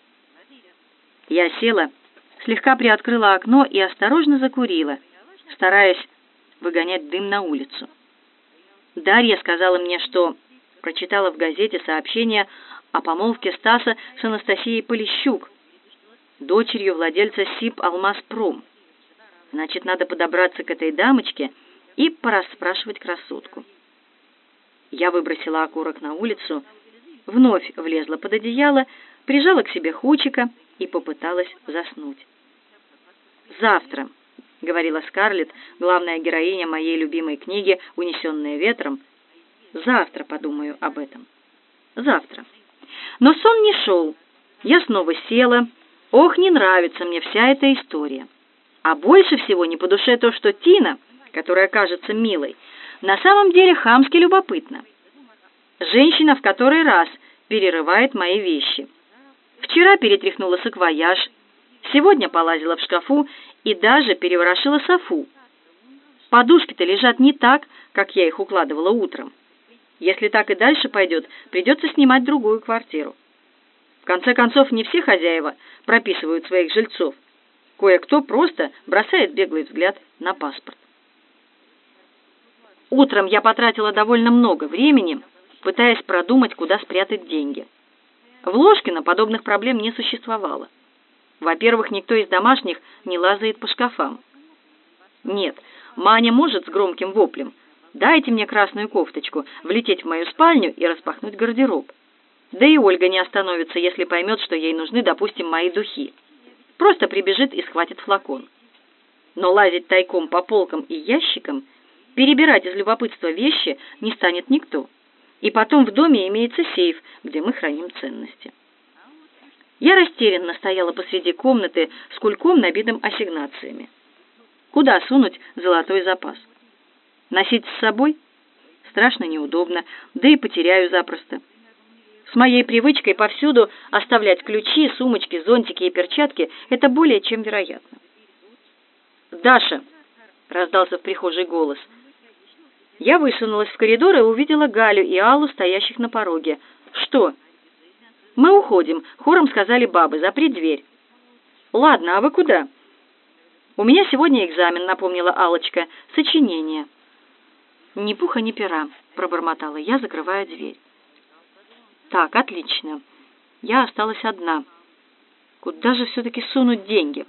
Я села, слегка приоткрыла окно и осторожно закурила, стараясь выгонять дым на улицу. Дарья сказала мне, что прочитала в газете сообщение о помолвке Стаса с Анастасией Полищук, дочерью владельца СИП «Алмазпром». Значит, надо подобраться к этой дамочке и порасспрашивать красотку. Я выбросила окурок на улицу, вновь влезла под одеяло, прижала к себе Хучика и попыталась заснуть. «Завтра», — говорила Скарлетт, главная героиня моей любимой книги «Унесенные ветром», «завтра подумаю об этом. Завтра». Но сон не шел. Я снова села. Ох, не нравится мне вся эта история. А больше всего не по душе то, что Тина, которая кажется милой, на самом деле хамски любопытна. Женщина в который раз перерывает мои вещи. Вчера перетряхнула саквояж, сегодня полазила в шкафу и даже переворошила софу. Подушки-то лежат не так, как я их укладывала утром. Если так и дальше пойдет, придется снимать другую квартиру. В конце концов, не все хозяева прописывают своих жильцов. Кое-кто просто бросает беглый взгляд на паспорт. Утром я потратила довольно много времени, пытаясь продумать, куда спрятать деньги. В Ложкино подобных проблем не существовало. Во-первых, никто из домашних не лазает по шкафам. Нет, Маня может с громким воплем «Дайте мне красную кофточку», влететь в мою спальню и распахнуть гардероб. Да и Ольга не остановится, если поймет, что ей нужны, допустим, мои духи. Просто прибежит и схватит флакон. Но лазить тайком по полкам и ящикам, перебирать из любопытства вещи не станет никто. И потом в доме имеется сейф, где мы храним ценности. Я растерянно стояла посреди комнаты с кульком, набитым ассигнациями. Куда сунуть золотой запас? Носить с собой? Страшно неудобно, да и потеряю запросто. С моей привычкой повсюду оставлять ключи, сумочки, зонтики и перчатки это более чем вероятно. «Даша!» — раздался в прихожей голос. Я высунулась в коридор и увидела Галю и Аллу, стоящих на пороге. «Что?» «Мы уходим», — хором сказали бабы. «Запри дверь». «Ладно, а вы куда?» «У меня сегодня экзамен», — напомнила Аллочка. «Сочинение». «Ни пуха, ни пера», — пробормотала я, закрывая дверь. «Так, отлично. Я осталась одна. Куда же все-таки сунуть деньги?»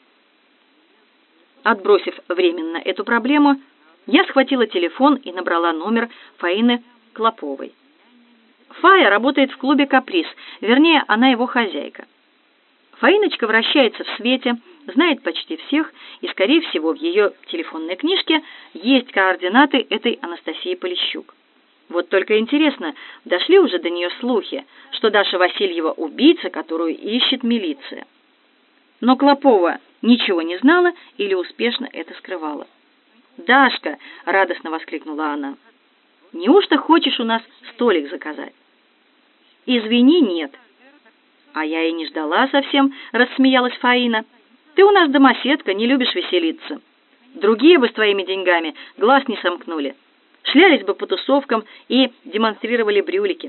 Отбросив временно эту проблему, я схватила телефон и набрала номер Фаины Клоповой. Фая работает в клубе «Каприз», вернее, она его хозяйка. Фаиночка вращается в свете, знает почти всех, и, скорее всего, в ее телефонной книжке есть координаты этой Анастасии Полищук. Вот только интересно, дошли уже до нее слухи, что Даша Васильева убийца, которую ищет милиция. Но Клопова ничего не знала или успешно это скрывала. «Дашка!» — радостно воскликнула она. «Неужто хочешь у нас столик заказать?» «Извини, нет». «А я и не ждала совсем», — рассмеялась Фаина. «Ты у нас домоседка, не любишь веселиться. Другие бы с твоими деньгами глаз не сомкнули. Шлялись бы по тусовкам и демонстрировали брюлики».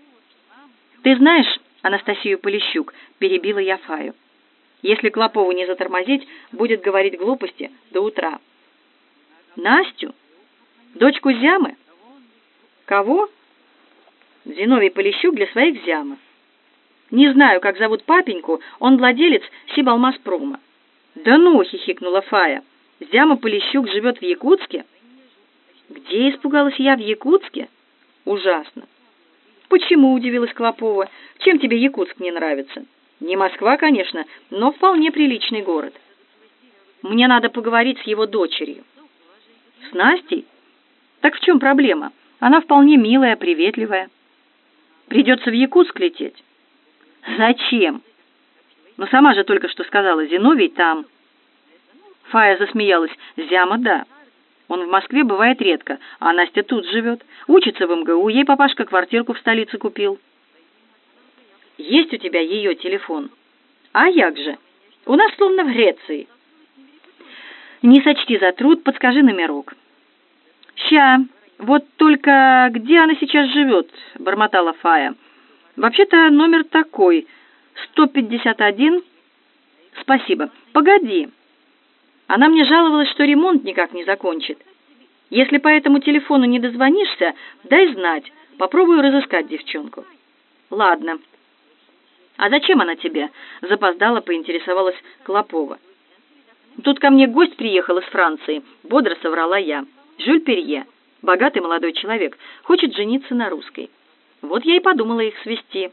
«Ты знаешь Анастасию Полищук?» — перебила я Фаю. «Если Клопову не затормозить, будет говорить глупости до утра». «Настю? Дочку Зямы?» «Кого?» «Зиновий Полищук для своих Зямы». «Не знаю, как зовут папеньку, он владелец Сибалмазпрома». «Да ну!» — хихикнула Фая. «Зяма Полищук живет в Якутске?» «Где?» — испугалась я. «В Якутске?» «Ужасно». «Почему?» — удивилась Клопова. «Чем тебе Якутск не нравится?» «Не Москва, конечно, но вполне приличный город». «Мне надо поговорить с его дочерью». «С Настей? Так в чем проблема? Она вполне милая, приветливая». «Придется в Якутск лететь». «Зачем?» «Ну, сама же только что сказала, Зиновий там». Фая засмеялась. «Зяма, да. Он в Москве бывает редко, а Настя тут живет. Учится в эм гэ у, ей папашка квартирку в столице купил». «Есть у тебя ее телефон?» «А як же? У нас словно в Греции». Не сочти за труд, подскажи номерок. Ща, вот только где она сейчас живет, бормотала Фая. Вообще-то номер такой, сто пятьдесят один. Спасибо. Погоди. Она мне жаловалась, что ремонт никак не закончит. Если по этому телефону не дозвонишься, дай знать. Попробую разыскать девчонку. Ладно. А зачем она тебе? Запоздала, поинтересовалась Клопова. Тут ко мне гость приехал из Франции, бодро соврала я. Жюль Перье, богатый молодой человек, хочет жениться на русской. Вот я и подумала их свести.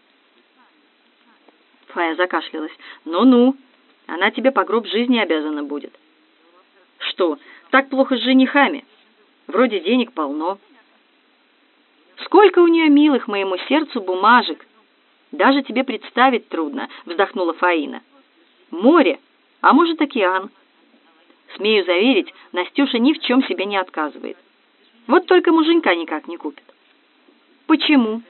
Фая закашлялась. Ну-ну, она тебе по гроб жизни обязана будет. Что, так плохо с женихами? Вроде денег полно. Сколько у нее милых моему сердцу бумажек. Даже тебе представить трудно, вздохнула Фаина. Море, а может океан. Смею заверить, Настюша ни в чем себе не отказывает. Вот только муженька никак не купит. Почему?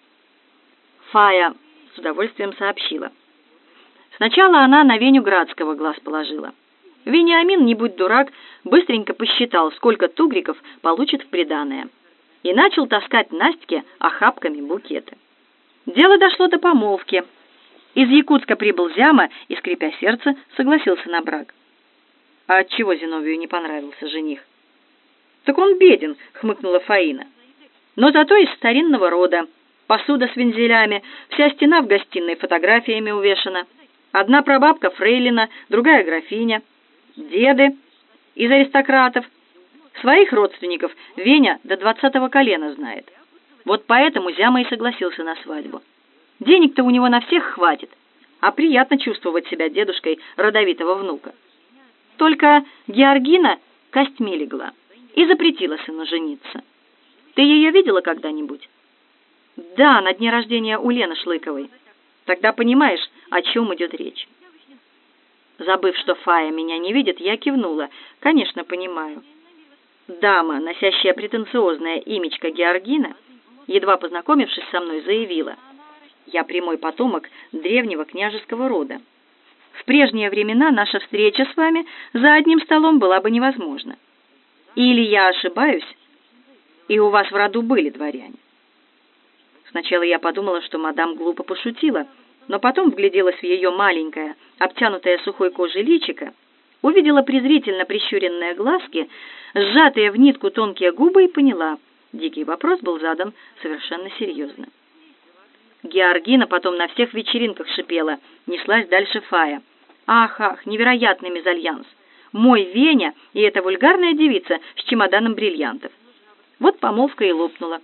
Фая с удовольствием сообщила. Сначала она на Веню Градского глаз положила. Вениамин, не будь дурак, быстренько посчитал, сколько тугриков получит в приданое, и начал таскать Настьке охапками букеты. Дело дошло до помолвки. Из Якутска прибыл Зяма и, скрипя сердце, согласился на брак. А отчего Зиновию не понравился жених? Так он беден, хмыкнула Фаина. Но зато из старинного рода. Посуда с вензелями, вся стена в гостиной фотографиями увешана. Одна прабабка фрейлина, другая графиня. Деды из аристократов. Своих родственников Веня до двадцатого колена знает. Вот поэтому Зяма и согласился на свадьбу. Денег-то у него на всех хватит, а приятно чувствовать себя дедушкой родовитого внука. Только Георгина костьми легла и запретила сыну жениться. Ты ее видела когда-нибудь? Да, на дне рождения у Лены Шлыковой. Тогда понимаешь, о чем идет речь. Забыв, что Фая меня не видит, я кивнула. Конечно, понимаю. Дама, носящая претенциозное имечко Георгина, едва познакомившись со мной, заявила: я прямой потомок древнего княжеского рода. В прежние времена наша встреча с вами за одним столом была бы невозможна. Или я ошибаюсь, и у вас в роду были дворяне. Сначала я подумала, что мадам глупо пошутила, но потом вгляделась в ее маленькое, обтянутое сухой кожей личико, увидела презрительно прищуренные глазки, сжатые в нитку тонкие губы и поняла, дикий вопрос был задан совершенно серьезно. Георгина потом на всех вечеринках шипела, неслась дальше Фая. Ах, ах, невероятный мезальянс! Мой Веня и эта вульгарная девица с чемоданом бриллиантов. Вот помолвка и лопнула.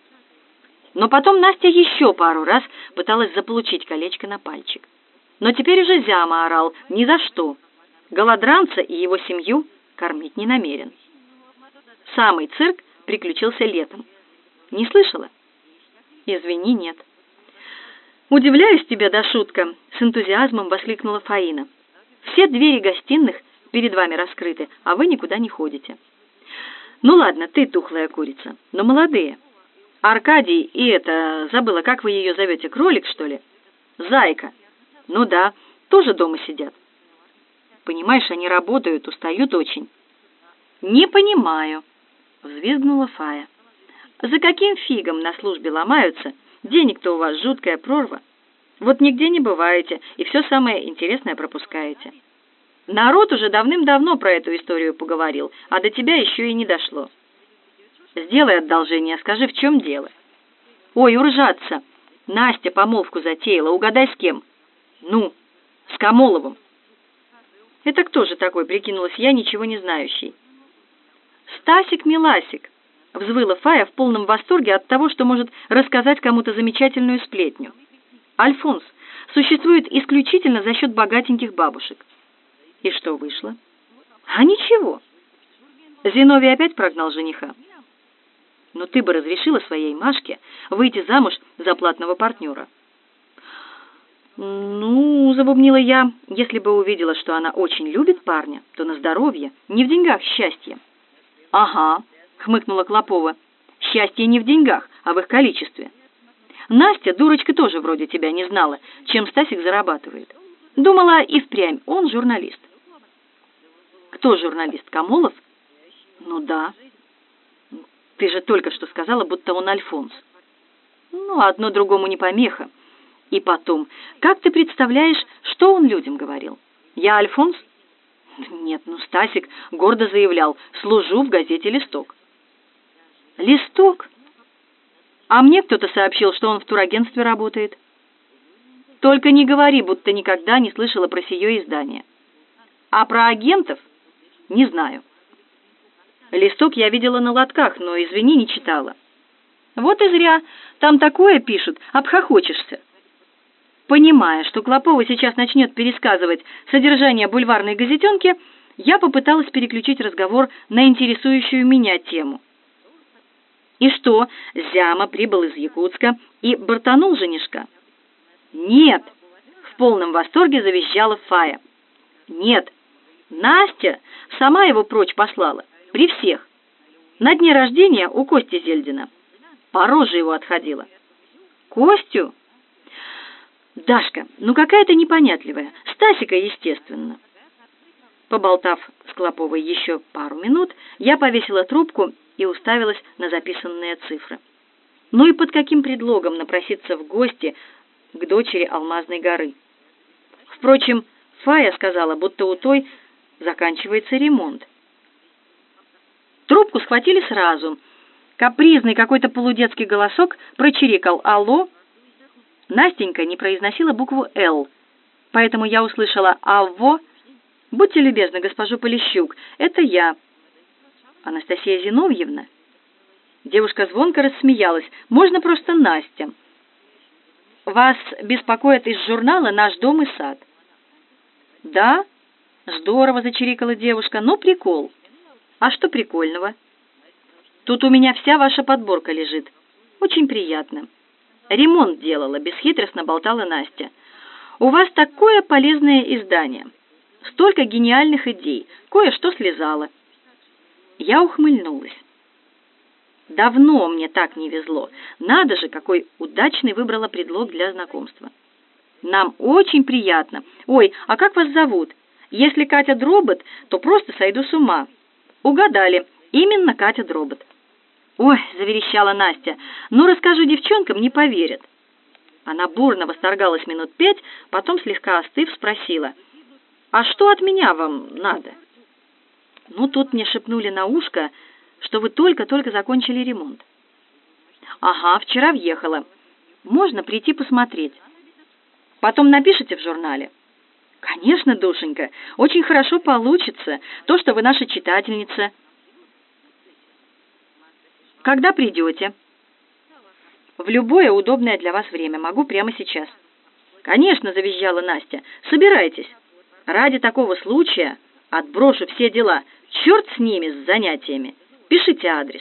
Но потом Настя еще пару раз пыталась заполучить колечко на пальчик. Но теперь уже Зяма орал ни за что. Голодранца и его семью кормить не намерен. Самый цирк приключился летом. Не слышала? Извини, нет. Удивляюсь тебе, да шутка, с энтузиазмом воскликнула Фаина. Все двери гостиных перед вами раскрыты, а вы никуда не ходите. Ну ладно, ты тухлая курица, но молодые. Аркадий и это, забыла, как вы ее зовете, кролик, что ли? Зайка. Ну да, тоже дома сидят. Понимаешь, они работают, устают очень. Не понимаю, взвизгнула Фая. За каким фигом на службе ломаются? Денег-то у вас жуткая прорва. Вот нигде не бываете и все самое интересное пропускаете. Народ уже давным-давно про эту историю поговорил, а до тебя еще и не дошло. Сделай одолжение, скажи, в чем дело. Ой, уржаться. Настя помолвку затеяла, угадай с кем? Ну, с Камоловым. Это кто же такой, прикинулась я, ничего не знающий. Стасик-миласик, взвыла Фая в полном восторге от того, что может рассказать кому-то замечательную сплетню. Альфонс существует исключительно за счет богатеньких бабушек. И что вышло? А ничего. Зиновий опять прогнал жениха. Но ты бы разрешила своей Машке выйти замуж за платного партнера. Ну, забубнила я, если бы увидела, что она очень любит парня, то на здоровье, не в деньгах счастье. Ага, хмыкнула Клопова. Счастье не в деньгах, а в их количестве. Настя, дурочка, тоже вроде тебя не знала, чем Стасик зарабатывает. Думала, и впрямь он журналист. Кто журналист, Камолов? Ну да. Ты же только что сказала, будто он Альфонс. Ну, одно другому не помеха. И потом, как ты представляешь, что он людям говорил? Я Альфонс? Нет, ну Стасик гордо заявлял: служу в газете «Листок». «Листок»? А мне кто-то сообщил, что он в турагентстве работает. Только не говори, будто никогда не слышала про сие издание. А про агентов не знаю. «Листок» я видела на лотках, но, извини, не читала. Вот и зря. Там такое пишут, обхохочешься. Понимая, что Клопова сейчас начнет пересказывать содержание бульварной газетенки, я попыталась переключить разговор на интересующую меня тему. И что, Зяма прибыл из Якутска и бортанул женишка? Нет, в полном восторге завизжала Фая. Нет, Настя сама его прочь послала, при всех. На дне рождения у Кости Зельдина. По роже его отходила. Костю? Дашка, ну какая ты непонятливая. Стасика, естественно. Поболтав с Клоповой еще пару минут, я повесила трубку и уставилась на записанные цифры. Ну и под каким предлогом напроситься в гости к дочери Алмазной горы? Впрочем, Фая сказала, будто у той заканчивается ремонт. Трубку схватили сразу. Капризный какой-то полудетский голосок прочирикал «Алло». Настенька не произносила букву «Л», поэтому я услышала «Авво». «Будьте любезны, госпожу Полищук, это я». «Анастасия Зиновьевна?» Девушка звонко рассмеялась. «Можно просто Настя». «Вас беспокоит из журнала «Наш дом и сад». «Да? Здорово», — зачирикала девушка. «Ну, прикол». «А что прикольного?» «Тут у меня вся ваша подборка лежит. Очень приятно». «Ремонт делала», — бесхитростно болтала Настя. «У вас такое полезное издание. Столько гениальных идей. Кое-что слезало». Я ухмыльнулась. Давно мне так не везло. Надо же, какой удачный выбрала предлог для знакомства. «Нам очень приятно. Ой, а как вас зовут? Если Катя Дробот, то просто сойду с ума». «Угадали. Именно Катя Дробот». «Ой», — заверещала Настя, — «ну расскажу девчонкам, не поверят». Она бурно восторгалась минут пять, потом, слегка остыв, спросила: «А что от меня вам надо?» «Ну, тут мне шепнули на ушко, что вы только-только закончили ремонт». «Ага, вчера въехала. Можно прийти посмотреть. Потом напишите в журнале». «Конечно, душенька, очень хорошо получится, то, что вы наша читательница». «Когда придете?» «В любое удобное для вас время. Могу прямо сейчас». «Конечно», — завизжала Настя. «Собирайтесь. Ради такого случая отброшу все дела. Черт с ними, с занятиями. Пишите адрес».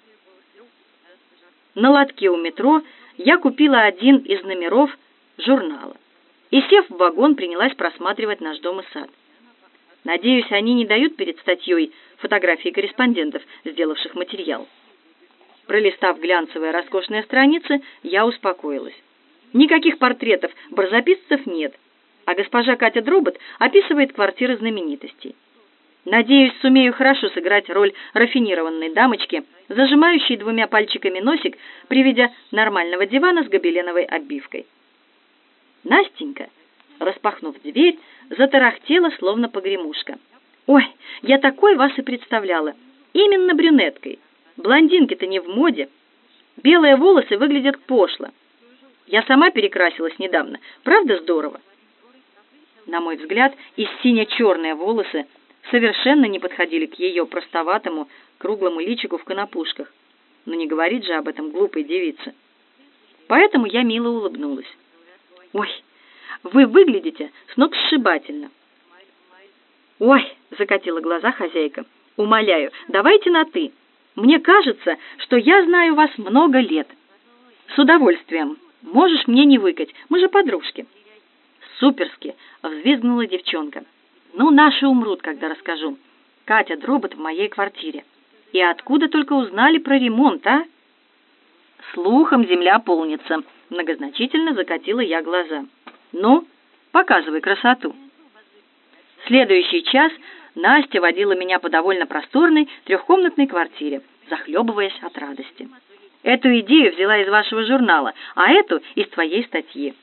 На лотке у метро я купила один из номеров журнала и, сев в вагон, принялась просматривать «Наш дом и сад». Надеюсь, они не дают перед статьей фотографии корреспондентов, сделавших материал. Пролистав глянцевые роскошные страницы, я успокоилась. Никаких портретов барзаписцев нет, а госпожа Катя Дробот описывает квартиры знаменитостей. Надеюсь, сумею хорошо сыграть роль рафинированной дамочки, зажимающей двумя пальчиками носик при виде нормального дивана с гобеленовой обивкой. Настенька, распахнув дверь, затарахтела, словно погремушка. «Ой, я такой вас и представляла. Именно брюнеткой. Блондинки-то не в моде. Белые волосы выглядят пошло. Я сама перекрасилась недавно. Правда здорово?» На мой взгляд, и сине-черные волосы совершенно не подходили к ее простоватому, круглому личику в конопушках. Но не говорит же об этом глупой девице. Поэтому я мило улыбнулась. «Ой, вы выглядите сногсшибательно». «Ой», — закатила глаза хозяйка, — «умоляю, давайте на «ты». Мне кажется, что я знаю вас много лет». «С удовольствием. Можешь мне не выкать, мы же подружки». «Суперски», — взвизгнула девчонка. «Ну, наши умрут, когда расскажу. Катя Дробот в моей квартире. И откуда только узнали про ремонт, а?» «Слухом земля полнится», — многозначительно закатила я глаза. «Ну, показывай красоту». Следующий час Настя водила меня по довольно просторной трехкомнатной квартире, захлебываясь от радости. Эту идею взяла из вашего журнала, а эту из твоей статьи.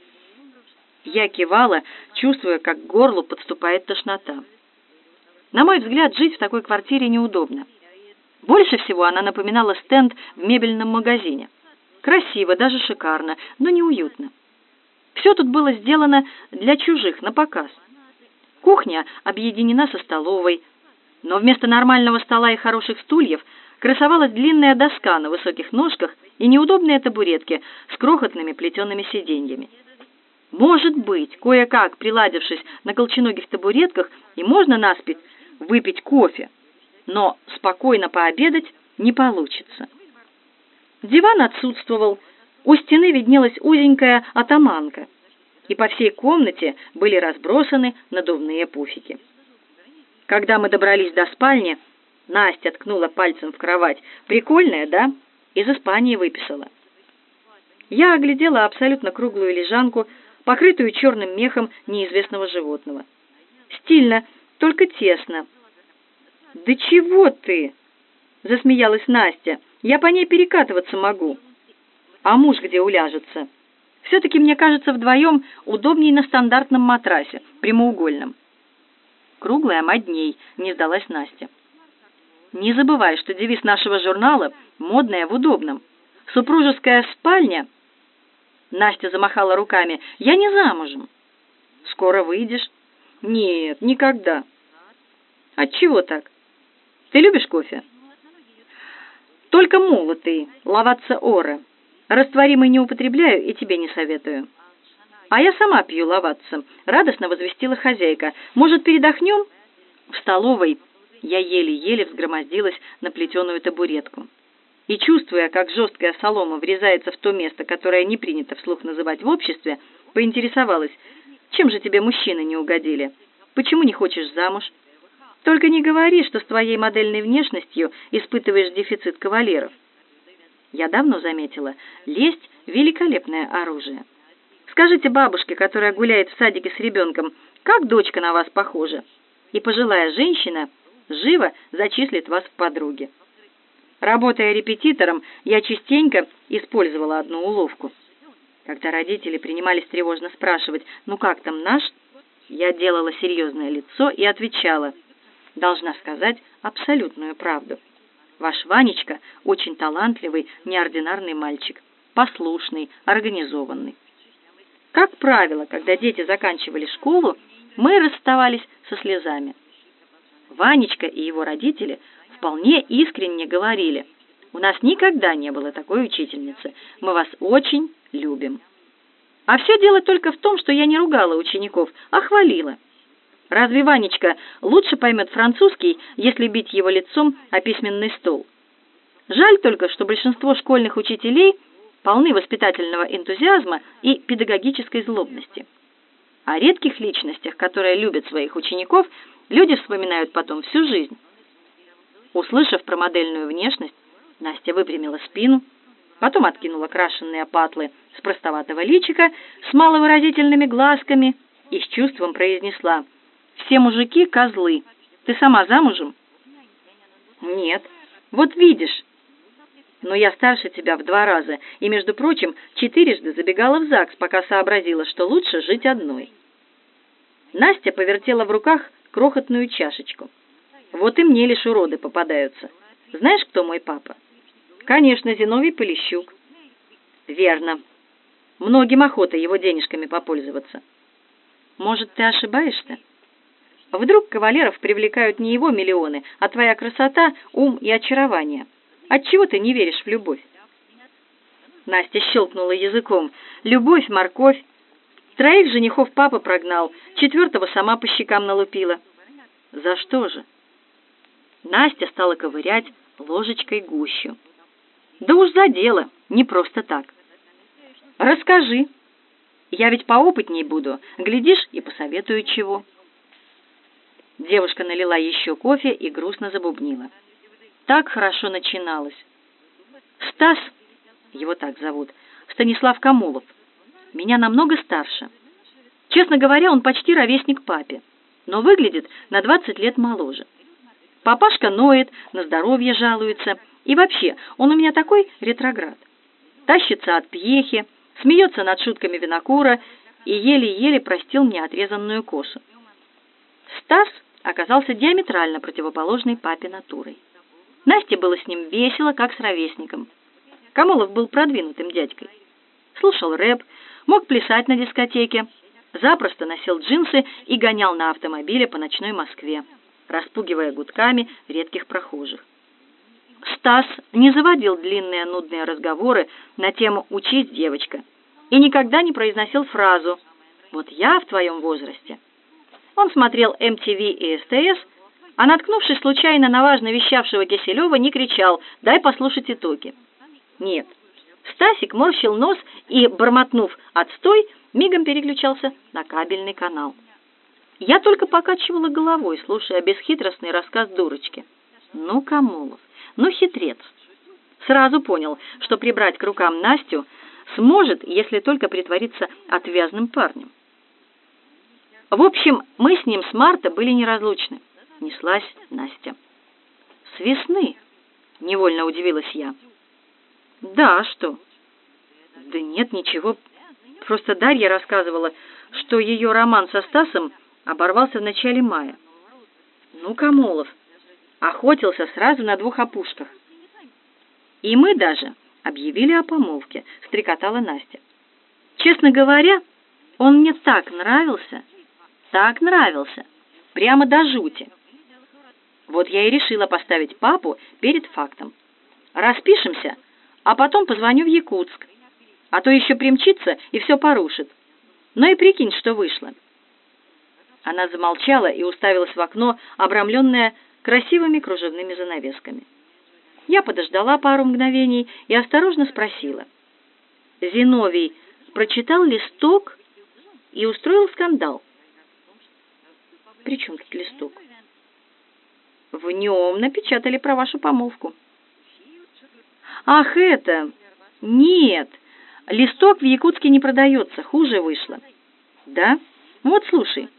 Я кивала, чувствуя, как к горлу подступает тошнота. На мой взгляд, жить в такой квартире неудобно. Больше всего она напоминала стенд в мебельном магазине. Красиво, даже шикарно, но неуютно. Все тут было сделано для чужих, на показ. Кухня объединена со столовой, но вместо нормального стола и хороших стульев красовалась длинная доска на высоких ножках и неудобные табуретки с крохотными плетеными сиденьями. Может быть, кое-как приладившись на колченогих табуретках, и можно наспех выпить кофе, но спокойно пообедать не получится. Диван отсутствовал, у стены виднелась узенькая атаманка, и по всей комнате были разбросаны надувные пуфики. Когда мы добрались до спальни, Настя ткнула пальцем в кровать. «Прикольная, да?» Из Испании выписала. Я оглядела абсолютно круглую лежанку, покрытую черным мехом неизвестного животного. «Стильно, только тесно». «Да чего ты?» — засмеялась Настя. «Я по ней перекатываться могу». «А муж где уляжется?» «Все-таки, мне кажется, вдвоем удобней на стандартном матрасе, прямоугольном». «Круглая модней», — не сдалась Настя. «Не забывай, что девиз нашего журнала «Модная в удобном». Супружеская спальня...» Настя замахала руками. «Я не замужем». «Скоро выйдешь?» «Нет, никогда». «Отчего так? Ты любишь кофе?» «Только молотый, лаватца оре. Растворимый не употребляю и тебе не советую». «А я сама пью лаватца», — радостно возвестила хозяйка. «Может, передохнем?» В столовой я еле-еле взгромоздилась на плетеную табуретку. И, чувствуя, как жесткая солома врезается в то место, которое не принято вслух называть в обществе, поинтересовалась: «Чем же тебе мужчины не угодили? Почему не хочешь замуж? Только не говори, что с твоей модельной внешностью испытываешь дефицит кавалеров». Я давно заметила, лесть — великолепное оружие. Скажите бабушке, которая гуляет в садике с ребенком, как дочка на вас похожа, и пожилая женщина живо зачислит вас в подруги. Работая репетитором, я частенько использовала одну уловку. Когда родители принимались тревожно спрашивать: «Ну как там наш?», я делала серьезное лицо и отвечала: «Должна сказать абсолютную правду. Ваш Ванечка очень талантливый, неординарный мальчик, послушный, организованный». Как правило, когда дети заканчивали школу, мы расставались со слезами. Ванечка и его родители вполне искренне говорили: «У нас никогда не было такой учительницы. Мы вас очень любим». А все дело только в том, что я не ругала учеников, а хвалила. Разве Ванечка лучше поймет французский, если бить его лицом о письменный стол? Жаль только, что большинство школьных учителей полны воспитательного энтузиазма и педагогической злобности. О редких личностях, которые любят своих учеников, люди вспоминают потом всю жизнь. Услышав про модельную внешность, Настя выпрямила спину, потом откинула крашенные патлы с простоватого личика с маловыразительными глазками и с чувством произнесла: «Все мужики — козлы. Ты сама замужем?» «Нет. Вот видишь. Но я старше тебя в два раза и, между прочим, четырежды забегала в ЗАГС, пока сообразила, что лучше жить одной». Настя повертела в руках крохотную чашечку. «Вот и мне лишь уроды попадаются. Знаешь, кто мой папа?» «Конечно, Зиновий Полищук». «Верно. Многим охота его денежками попользоваться». «Может, ты ошибаешься? Вдруг кавалеров привлекают не его миллионы, а твоя красота, ум и очарование? Отчего ты не веришь в любовь?» Настя щелкнула языком. «Любовь, морковь. Троих женихов папа прогнал, четвертого сама по щекам налупила». «За что же?» Настя стала ковырять ложечкой гущу. «Да уж за дело, не просто так». «Расскажи. Я ведь поопытней буду, глядишь, и посоветую чего». Девушка налила еще кофе и грустно забубнила. Так хорошо начиналось. Стас, его так зовут, Станислав Камолов, меня намного старше. Честно говоря, он почти ровесник папе. но выглядит на двадцать лет моложе. Папашка ноет, на здоровье жалуется, и вообще, он у меня такой ретроград. Тащится от пьехи, смеется над шутками винокура и еле-еле простил мне отрезанную косу. Стас оказался диаметрально противоположной папе натурой. Насте было с ним весело, как с ровесником. Камолов был продвинутым дядькой. Слушал рэп, мог плясать на дискотеке, запросто носил джинсы и гонял на автомобиле по ночной Москве, распугивая гудками редких прохожих. Стас не заводил длинные нудные разговоры на тему «Учись, девочка», и никогда не произносил фразу «Вот я в твоем возрасте». Он смотрел эм ти ви и эс тэ эс, а, наткнувшись случайно на важно вещавшего Киселева, не кричал «Дай послушать итоги». Нет, Стасик морщил нос и, бормотнув «Отстой», мигом переключался на кабельный канал. Я только покачивала головой, слушая бесхитростный рассказ дурочки. Ну, Камолов, ну, хитрец. Сразу понял, что прибрать к рукам Настю сможет, если только притвориться отвязным парнем. В общем, мы с ним с марта были неразлучны. Неслась Настя. «С весны?» — невольно удивилась я. «Да, а что?» «Да нет, ничего. Просто Дарья рассказывала, что ее роман со Стасом оборвался в начале мая». «Ну, Камолов, охотился сразу на двух опушках». «И мы даже объявили о помолвке», — стрекотала Настя. «Честно говоря, он мне так нравился, так нравился, прямо до жути. Вот я и решила поставить папу перед фактом. Распишемся, а потом позвоню в Якутск, а то еще примчится и все порушит. Ну и прикинь, что вышло». Она замолчала и уставилась в окно, обрамленное красивыми кружевными занавесками. Я подождала пару мгновений и осторожно спросила. «Зиновий прочитал листок и устроил скандал». «При чем тут листок?» «В нем напечатали про вашу помолвку». «Ах, это... Нет, листок в Якутске не продается, хуже вышло». «Да? Вот слушай».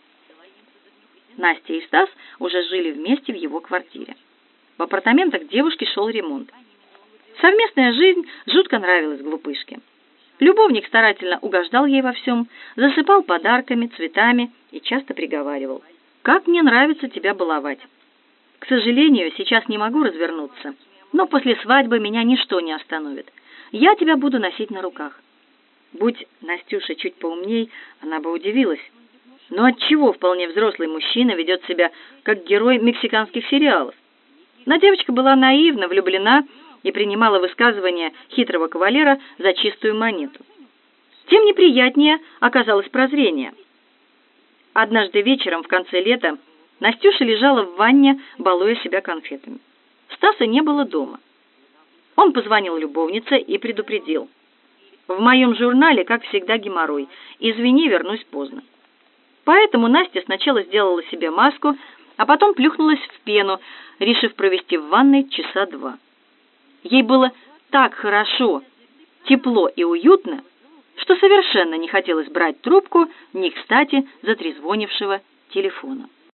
Настя и Стас уже жили вместе в его квартире. В апартаментах девушки шел ремонт. Совместная жизнь жутко нравилась глупышке. Любовник старательно угождал ей во всем, засыпал подарками, цветами и часто приговаривал: «Как мне нравится тебя баловать. К сожалению, сейчас не могу развернуться, но после свадьбы меня ничто не остановит. Я тебя буду носить на руках». Будь Настюша чуть поумней, она бы удивилась. Но отчего вполне взрослый мужчина ведет себя как герой мексиканских сериалов? Но девочка была наивна, влюблена и принимала высказывания хитрого кавалера за чистую монету. Тем неприятнее оказалось прозрение. Однажды вечером в конце лета Настюша лежала в ванне, балуя себя конфетами. Стаса не было дома. Он позвонил любовнице и предупредил: «В моем журнале, как всегда, геморрой. Извини, вернусь поздно». Поэтому Настя сначала сделала себе маску, а потом плюхнулась в пену, решив провести в ванной часа два. Ей было так хорошо, тепло и уютно, что совершенно не хотелось брать трубку не кстати затрезвонившего телефона.